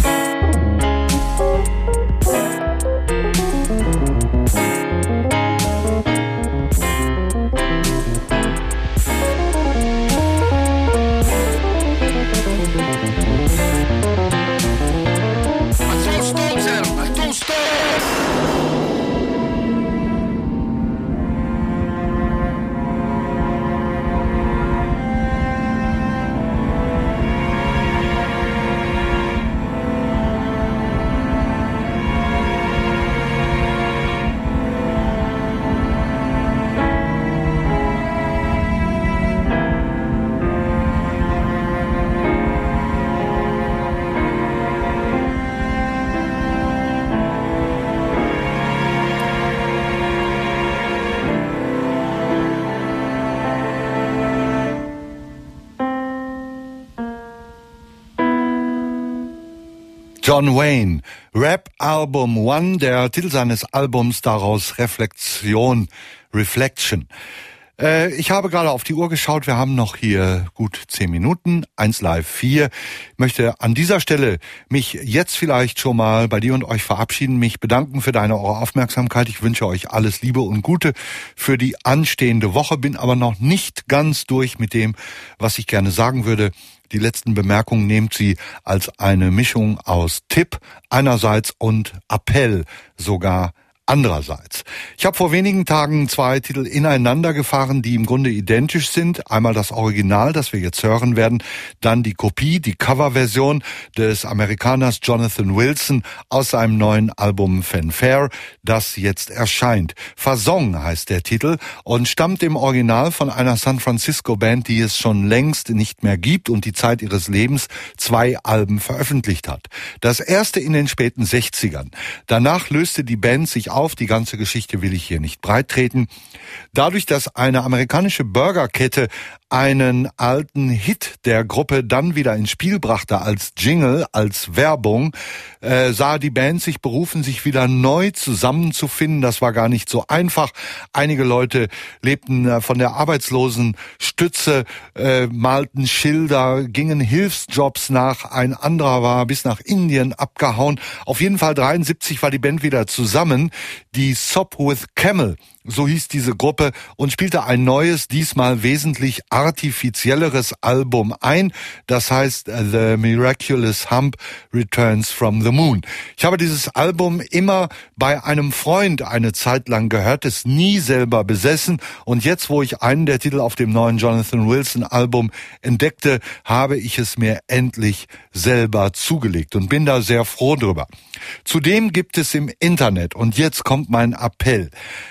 Speaker 2: John Wayne, Rap Album One, der Titel seines Albums, daraus Reflexion, Reflection. Äh, ich habe gerade auf die Uhr geschaut, wir haben noch hier gut zehn Minuten, eins Live vier. Ich möchte an dieser Stelle mich jetzt vielleicht schon mal bei dir und euch verabschieden, mich bedanken für deine eure Aufmerksamkeit. Ich wünsche euch alles Liebe und Gute für die anstehende Woche, bin aber noch nicht ganz durch mit dem, was ich gerne sagen würde. Die letzten Bemerkungen nehmt sie als eine Mischung aus Tipp einerseits und Appell sogar andererseits. Ich habe vor wenigen Tagen zwei Titel ineinander gefahren, die im Grunde identisch sind. Einmal das Original, das wir jetzt hören werden, dann die Kopie, die Coverversion des Amerikaners Jonathan Wilson aus seinem neuen Album Fanfare, das jetzt erscheint. Fasong heißt der Titel und stammt im Original von einer San Francisco Band, die es schon längst nicht mehr gibt und die Zeit ihres Lebens zwei Alben veröffentlicht hat. Das erste in den späten sechzigern. Danach löste die Band sich auf, die ganze Geschichte will ich hier nicht breit treten. Dadurch, dass eine amerikanische Burgerkette einen alten Hit der Gruppe dann wieder ins Spiel brachte als Jingle, als Werbung, äh, sah die Band sich berufen, sich wieder neu zusammenzufinden. Das war gar nicht so einfach. Einige Leute lebten äh, von der Arbeitslosenstütze, äh, malten Schilder, gingen Hilfsjobs nach. Ein anderer war bis nach Indien abgehauen. Auf jeden Fall dreiundsiebzig war die Band wieder zusammen. Die Sop with Camel, so hieß diese Gruppe, und spielte ein neues, diesmal wesentlich artifizielleres Album ein. Das heißt The Miraculous Hump Returns from the Moon. Ich habe dieses Album immer bei einem Freund eine Zeit lang gehört, es nie selber besessen, und jetzt, wo ich einen der Titel auf dem neuen Jonathan Wilson Album entdeckte, habe ich es mir endlich selber zugelegt und bin da sehr froh drüber. Zudem gibt es im Internet, und jetzt kommt mein Appell,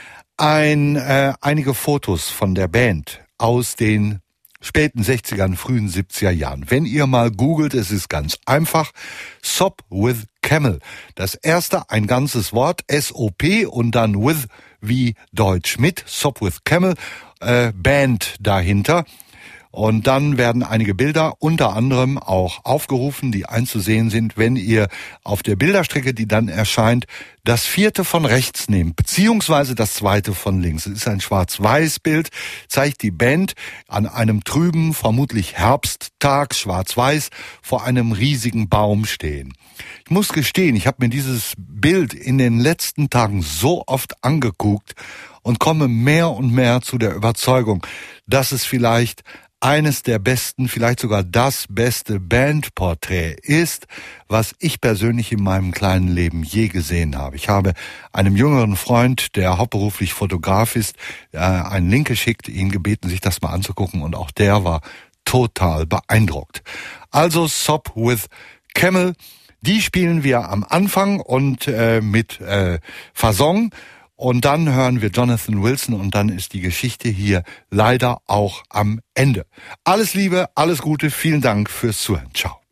Speaker 2: ein äh, einige Fotos von der Band aus den späten sechzigern, frühen siebziger Jahren. Wenn ihr mal googelt, es ist ganz einfach. Sop with Camel. Das erste, ein ganzes Wort, S O P und dann with wie Deutsch mit. Sop with Camel, äh, Band dahinter. Und dann werden einige Bilder unter anderem auch aufgerufen, die einzusehen sind, wenn ihr auf der Bilderstrecke, die dann erscheint, das vierte von rechts nehmt, beziehungsweise das zweite von links. Es ist ein Schwarz-Weiß-Bild, zeigt die Band an einem trüben, vermutlich Herbsttag, schwarz-weiß, vor einem riesigen Baum stehen. Ich muss gestehen, ich habe mir dieses Bild in den letzten Tagen so oft angeguckt und komme mehr und mehr zu der Überzeugung, dass es vielleicht eines der besten, vielleicht sogar das beste Bandporträt ist, was ich persönlich in meinem kleinen Leben je gesehen habe. Ich habe einem jüngeren Freund, der hauptberuflich Fotograf ist, äh, einen Link geschickt, ihn gebeten, sich das mal anzugucken, und auch der war total beeindruckt. Also Sop with Camel, die spielen wir am Anfang und äh, mit äh, Fasson. Und dann hören wir Jonathan Wilson und dann ist die Geschichte hier leider auch am Ende. Alles Liebe, alles Gute, vielen Dank fürs Zuhören. Ciao.